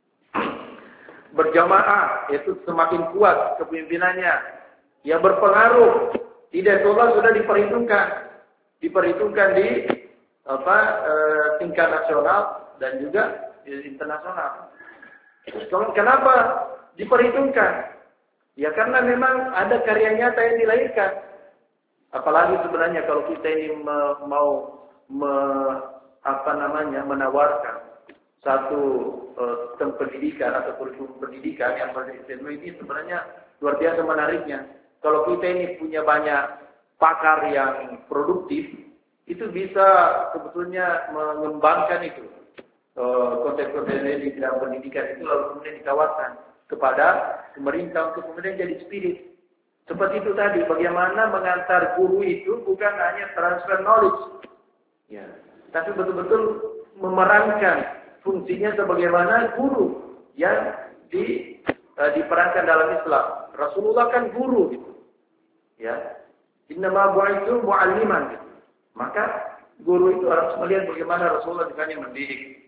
B: Berjamaah itu semakin kuat kepemimpinannya ya berpengaruh. Hidayatullah sudah diperhitungkan diperhitungkan di apa uh, tingkat nasional dan juga internasional. Kenapa diperhitungkan? Ya karena memang ada karya nyata yang dilahirkan. Apalagi sebenarnya kalau kita ini me, mau me, apa namanya menawarkan satu uh, sistem pendidikan atau kurikulum pendidikan yang berilmu ini sebenarnya luar biasa menariknya. Kalau kita ini punya banyak pakar yang produktif, itu bisa sebetulnya mengembangkan itu. Konsep-konsep di bidang pendidikan itu lalu kemudian ditawarkan kepada pemerintah untuk kemudian jadi spirit. Seperti itu tadi, bagaimana mengantar guru itu bukan hanya transfer knowledge, ya, tapi betul-betul memerankan fungsinya sebagaimana guru yang di, uh, diperankan dalam Islam. Rasulullah kan guru, gitu, ya. Innama bu'itsu mu'alliman, gitu. Maka guru itu harus melihat bagaimana Rasulullah misalnya mendidik.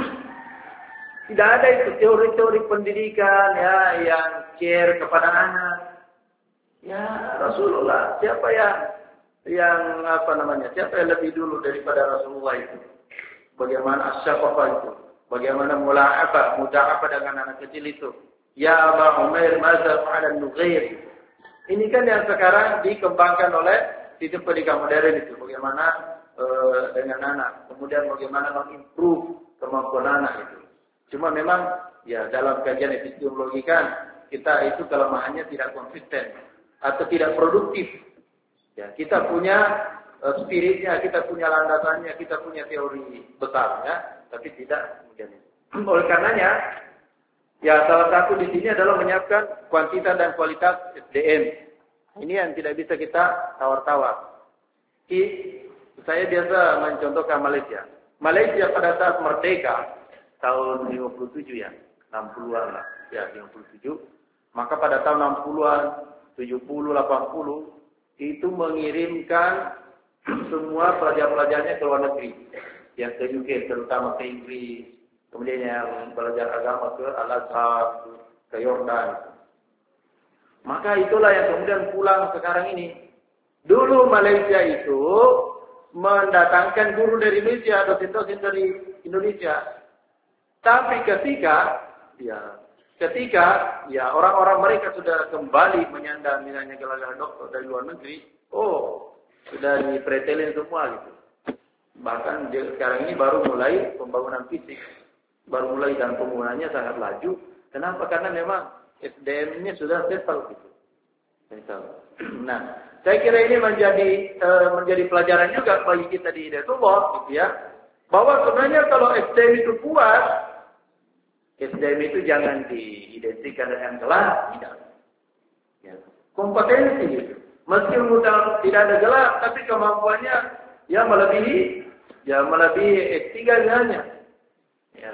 B: Tidak ada itu teori-teori pendidikan ya yang care kepada anak. Ya Rasulullah, siapa yang yang apa namanya? Siapa yang lebih dulu daripada Rasulullah itu? Bagaimana asyafaqah itu? Bagaimana mula'abah, muda'abah dengan anak kecil itu? Ya Aba Umair, madza fa'ala Nughair? Ini kan yang sekarang dikembangkan oleh sistem pendidikan modern itu. Bagaimana uh, dengan anak? Kemudian bagaimana mengimprove kemampuan anak itu? Cuma memang ya dalam kajian epistemologi kan kita itu kelemahannya tidak konsisten atau tidak produktif. Ya, kita punya uh, spiritnya, kita punya landasannya, kita punya teori besarnya, tapi tidak kemudian itu. Oleh karenanya, ya salah satu di sini adalah menyiapkan kuantitas dan kualitas S D M. Ini yang tidak bisa kita tawar-tawar. Saya biasa mencontohkan Malaysia. Malaysia pada saat merdeka tahun lima puluh tujuh ya, enam puluhan lah, ya lima puluh tujuh. Maka pada tahun enam puluhan tujuh puluh delapan puluh itu mengirimkan semua pelajar-pelajarnya ke luar negeri. Yang ke U K, terutama ke Inggris. Kemudian yang belajar agama ke Al-Azhar, ke Yordan. Maka itulah yang kemudian pulang sekarang ini. Dulu Malaysia itu mendatangkan guru dari Indonesia, dosen-dosen dari Indonesia. Tapi ketika ya ketika ya orang-orang mereka sudah kembali menyandang misalnya gelar doktor dari luar negeri, oh sudah dipretelin semua gitu. Bahkan sekarang ini baru mulai pembangunan fisik, baru mulai dan penggunaannya sangat laju. Kenapa? Karena memang S D M-nya sudah settle gitu. Nah, saya kira ini menjadi uh, menjadi pelajaran juga bagi kita di Hidayatullah, gitu ya. Bahwa sebenarnya kalau S D M itu kuat, S D M itu jangan diidentikan dengan gelar, tidak. Ya. Kompetensi gitu. Meskipun tidak ada gelar, tapi kemampuannya ya melebihi, ya melebihi S tiga misalnya. Ya.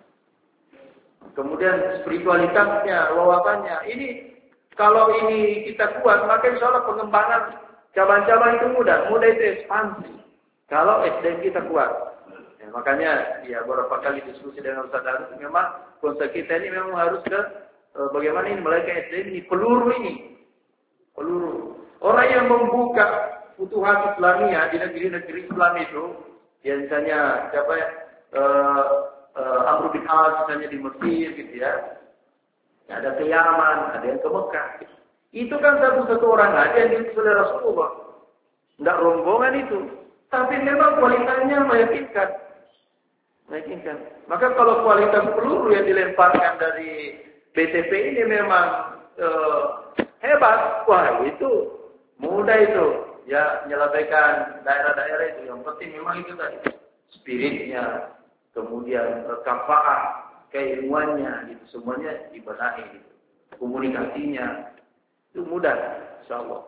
B: Kemudian spiritualitasnya, wawasannya, ini kalau ini kita kuat, maka insya Allah pengembangan cabang-cabang itu mudah, mudah itu ekspansi. Kalau S D M kita kuat. Ya, makanya ya beberapa kali diskusi dengan Ustaz Darus, memang konsep kita ini memang harus ke e, bagaimana ini melahirkan S D M ini, peluru ini. Peluru. Orang yang membuka futuhat Islamiyah di negeri-negeri Islam itu, ya misalnya siapa ya, e, e, Amr bin As misalnya di Mesir gitu ya. Ada ke Yaman, ada yang ke Mekah. Itu kan satu-satu orang aja yang diutus oleh Rasulullah. Enggak rombongan itu. Tapi memang kualitasnya meyakinkan. Meyakinkan. Maka kalau kualitas peluru yang dilemparkan dari B T P ini memang eh, hebat, wah itu mudah itu. Ya menyelesaikan daerah-daerah itu. Yang penting memang itu tadi. Spiritnya, kemudian kafaah, keilmuannya, itu semuanya dibenahi. Gitu. Komunikasinya, itu mudah, insyaallah.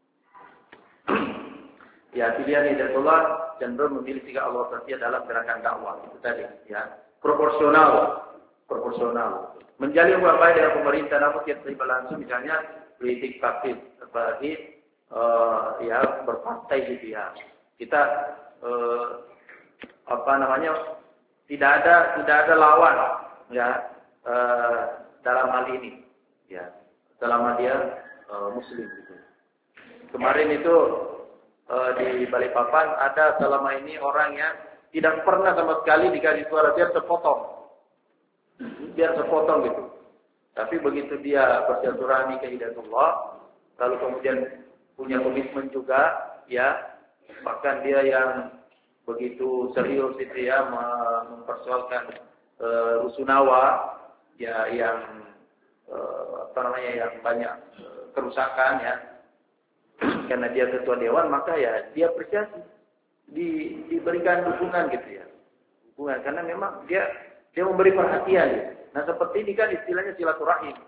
B: Ya, pilihan Hidayatullah cenderung memilih jika Allah setia dalam gerakan dakwah itu tadi, ya. Proporsional, proporsional. Menjalin hubungan baik dengan pemerintah namun tidak terlibat langsung, misalnya politik praktis sebagai uh, ya berpartai gitu ya. Kita uh, apa namanya tidak ada tidak ada lawan ya uh, dalam hal ini, ya. Selama dia uh, Muslim gitu. Kemarin itu Uh, di Balikpapan ada selama ini orang yang tidak pernah sama sekali dikasih suara, biar sepotong, biar sepotong gitu. Tapi begitu dia bersilaturahmi ke Hidayatullah, lalu kemudian punya komitmen juga, ya, bahkan dia yang begitu serius itu ya mempersoalkan uh, rusunawa, ya yang uh, apa namanya yang banyak uh, kerusakan ya. Karena dia ketua dewan, maka ya dia apresiasi, di, diberikan dukungan gitu ya, dukungan karena memang dia dia memberi perhatian. Gitu. Nah seperti ini kan istilahnya silaturahim.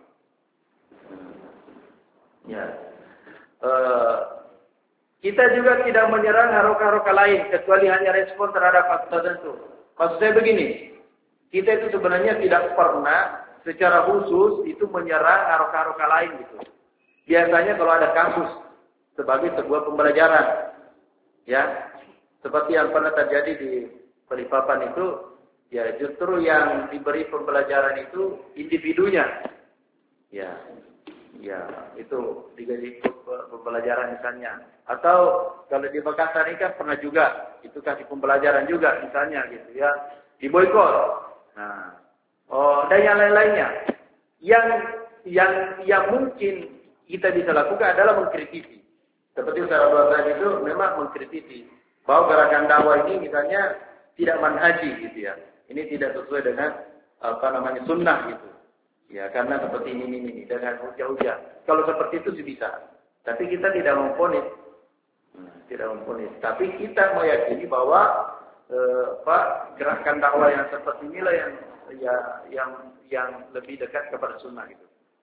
B: Ya, e, kita juga tidak menyerang haroka-haroka lain kecuali hanya respon terhadap fakta tertentu. Maksud saya begini, kita itu sebenarnya tidak pernah secara khusus itu menyerang haroka-haroka lain gitu. Biasanya kalau ada kasus sebagai sebuah pembelajaran, ya, seperti yang pernah terjadi di Balikpapan itu, ya justru yang diberi pembelajaran itu individunya, ya, ya itu diberi pembelajaran misalnya, atau kalau di Makassar ini kan pernah juga itu kasih pembelajaran juga misalnya gitu ya, diboikot, nah, oh dan yang lain-lainnya, yang yang yang mungkin kita bisa lakukan adalah mengkritisi. Seperti Ustaz Abdul Razak itu memang mengkritisi bahwa gerakan dakwah ini misalnya tidak manhaji gitu ya. Ini tidak sesuai dengan apa namanya sunnah gitu. Ya karena seperti ini ini ini dengan hujah-hujah. Kalau seperti itu sih bisa. Tapi kita tidak memponis. Nah, tidak memponis. Tapi kita meyakini bahwa eh, Pak gerakan dakwah yang seperti inilah yang ya yang yang lebih dekat kepada sunnah gitu.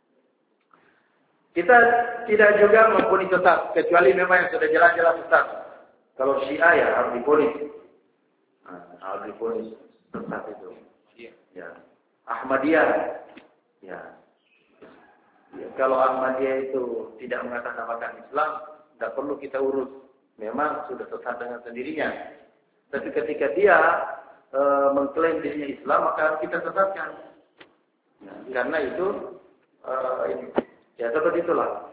B: Kita tidak juga memponis sesat, kecuali memang yang sudah jelas-jelas sesat. Kalau Syiah ya harus diponis. Nah, harus diponis sesat itu. Ya. Ahmadiyah. Ya. Ya, kalau Ahmadiyah itu tidak mengatasnamakan Islam, tidak perlu kita urus. Memang sudah sesat dengan sendirinya. Tapi ketika dia e, mengklaim dirinya Islam, maka harus kita sesatkan. Nah, karena itu e, ini. Ya seperti itulah.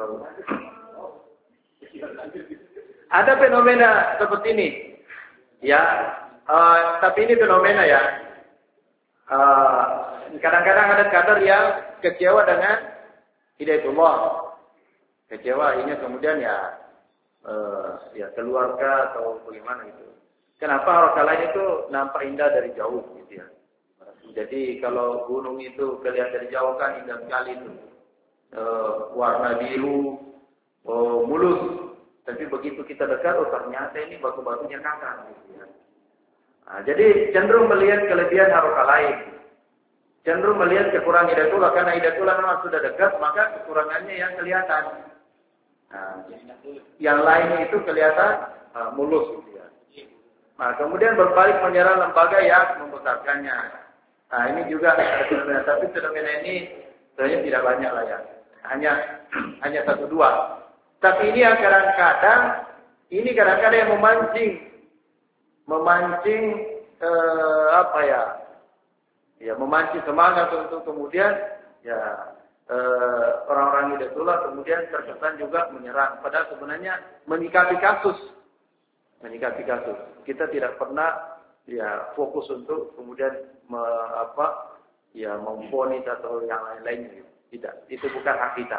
B: Ada fenomena seperti ini. Ya, e, tapi ini fenomena ya. Kadang-kadang ada kader yang kecewa dengan hidayatullah. Kecewa ini kemudian ya uh, ya keluarga atau bagaimana itu. Kenapa orang lain itu nampak indah dari jauh gitu ya. Jadi kalau gunung itu kelihatan dari jauh kan indah sekali itu. Uh, warna biru, oh, mulus. Tapi begitu kita dekat, oh ternyata ini batu-batunya kakak gitu ya. Nah, jadi cenderung melihat kelebihan harokat lain. Cenderung melihat kekurangan hidayatullah. Karena hidayatullah memang sudah dekat, maka kekurangannya yang kelihatan. Nah, yang lain itu kelihatan uh, mulus. Gitu ya. Nah, kemudian berbalik menyerang lembaga yang membesarkannya. Nah, ini juga ada fenomena. Tapi fenomena ini sebenarnya tidak banyak lah ya. Hanya, hanya satu dua. Tapi ini yang kadang-kadang, ini kadang-kadang yang memancing. Memancing, eh, apa ya, ya memancing semangat untuk kemudian, ya eh, orang-orang hidayatullah kemudian terkesan juga menyerang. Padahal sebenarnya menyikapi kasus. Menyikapi kasus. Kita tidak pernah, ya fokus untuk kemudian, me, apa, ya memvonis atau yang lain-lain. Tidak. Itu bukan hak kita.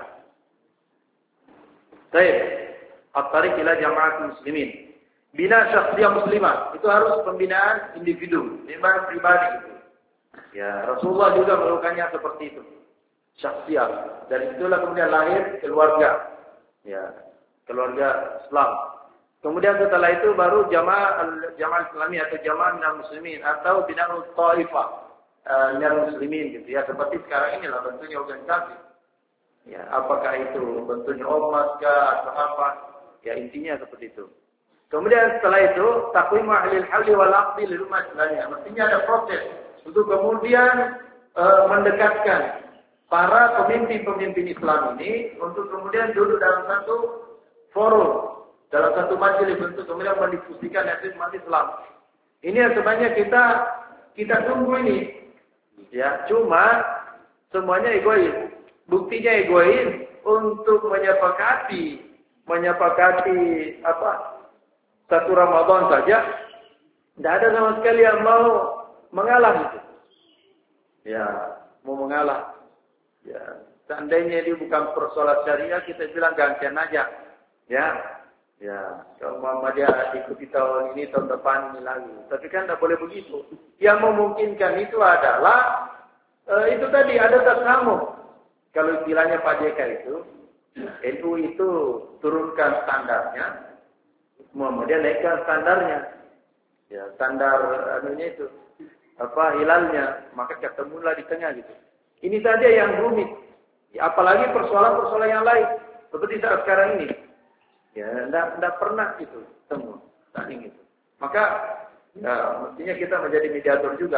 B: Baik. At-tariq ila jama'at muslimin. Bina syakhsiyah muslimah. Itu harus pembinaan individu. Pembinaan pribadi itu. Ya, Rasulullah juga melakukannya seperti itu. Syakhsiyah. Dari itulah kemudian lahir keluarga. Ya, keluarga Islam. Kemudian setelah itu baru jamaah jamaah Islami atau jamaah minal muslimin atau bina'ul ta'ifah uh, minal muslimin gitu ya. Seperti sekarang inilah bentuknya organisasi. Ya, apakah itu bentuknya ormas kah atau apa? Ya, intinya seperti itu. Kemudian setelah itu takwim ahlil halli wal 'aqdi lil ummah islamiyah. Mestinya ada proses untuk kemudian uh, mendekatkan para pemimpin-pemimpin Islam ini untuk kemudian duduk dalam satu forum, dalam satu majelis untuk kemudian mendiskusikan umat Islam. Ini yang sebenarnya kita kita tunggu ini. Ya, cuma semuanya egois. Buktinya egois untuk menyepakati menyepakati apa? Satu Ramadan saja. Tidak ada sama sekali yang mau mengalah itu. Ya, mau mengalah. Ya, seandainya dia bukan persoalan syariah, kita bilang gantian aja. Ya, ya. Kalau Muhammadiyah ikuti tahun ini, tahun depan ini lagi. Tapi kan tidak boleh begitu. Yang memungkinkan itu adalah eh, itu tadi ada tasamuh. Kalau istilahnya Pak J K itu, N U itu turunkan standarnya, Muhammadiyah naikkan standarnya. Ya, standar anunya itu apa hilalnya, maka ketemulah di tengah gitu. Ini saja yang rumit. Ya, apalagi persoalan-persoalan yang lain seperti saat sekarang ini. Ya, tidak pernah itu temu saling itu. Maka ya, mestinya kita menjadi mediator juga.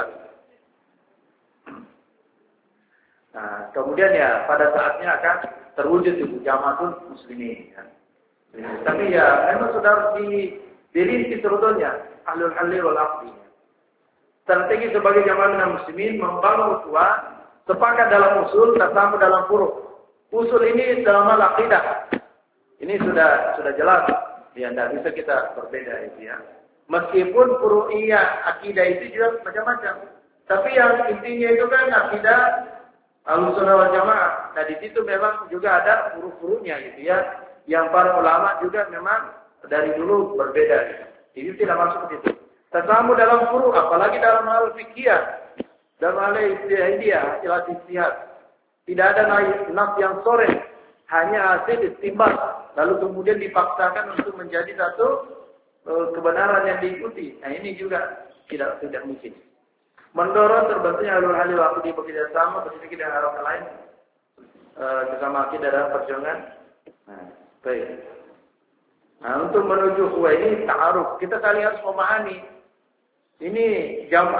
B: Nah, kemudian ya pada saatnya akan terwujud itu jamaatul muslimin. Ya. Tapi ya memang sudah harus di, dirinci sebetulnya ahlul halli wal 'aqdi. Strategi sebagai jamaah minal muslimin membangun ukhuwah, sepakat dalam usul, bersama dalam furu'. Usul ini dalam hal akidah. Ini sudah sudah jelas. Ya, tidak bisa kita berbeda itu ya. Meskipun furu'iyah akidah itu juga macam-macam. Tapi yang intinya itu kan akidah Ahlussunnah wal Jamaah. Nah, di situ memang juga ada furu-furunya gitu ya. Yang para ulama juga memang dari dulu berbeda. Itu tidak masuk ke situ. Tersamu dalam furu, apalagi dalam hal fikih, dalam hal istihadiyah, ilah istihad. Tidak ada nas yang sore, hanya hasil istimbal, lalu kemudian dipaksakan untuk menjadi satu uh, kebenaran yang diikuti. Nah, ini juga tidak tidak mungkin. Mendorong terbentuknya alur halil waktu di bekerja sama, bersama dengan harapan lain, uh, bersama kita dalam perjuangan. Nah, baik. Nah, untuk menuju kuah ini ta'aruf, kita saling harus memahami. Ini jam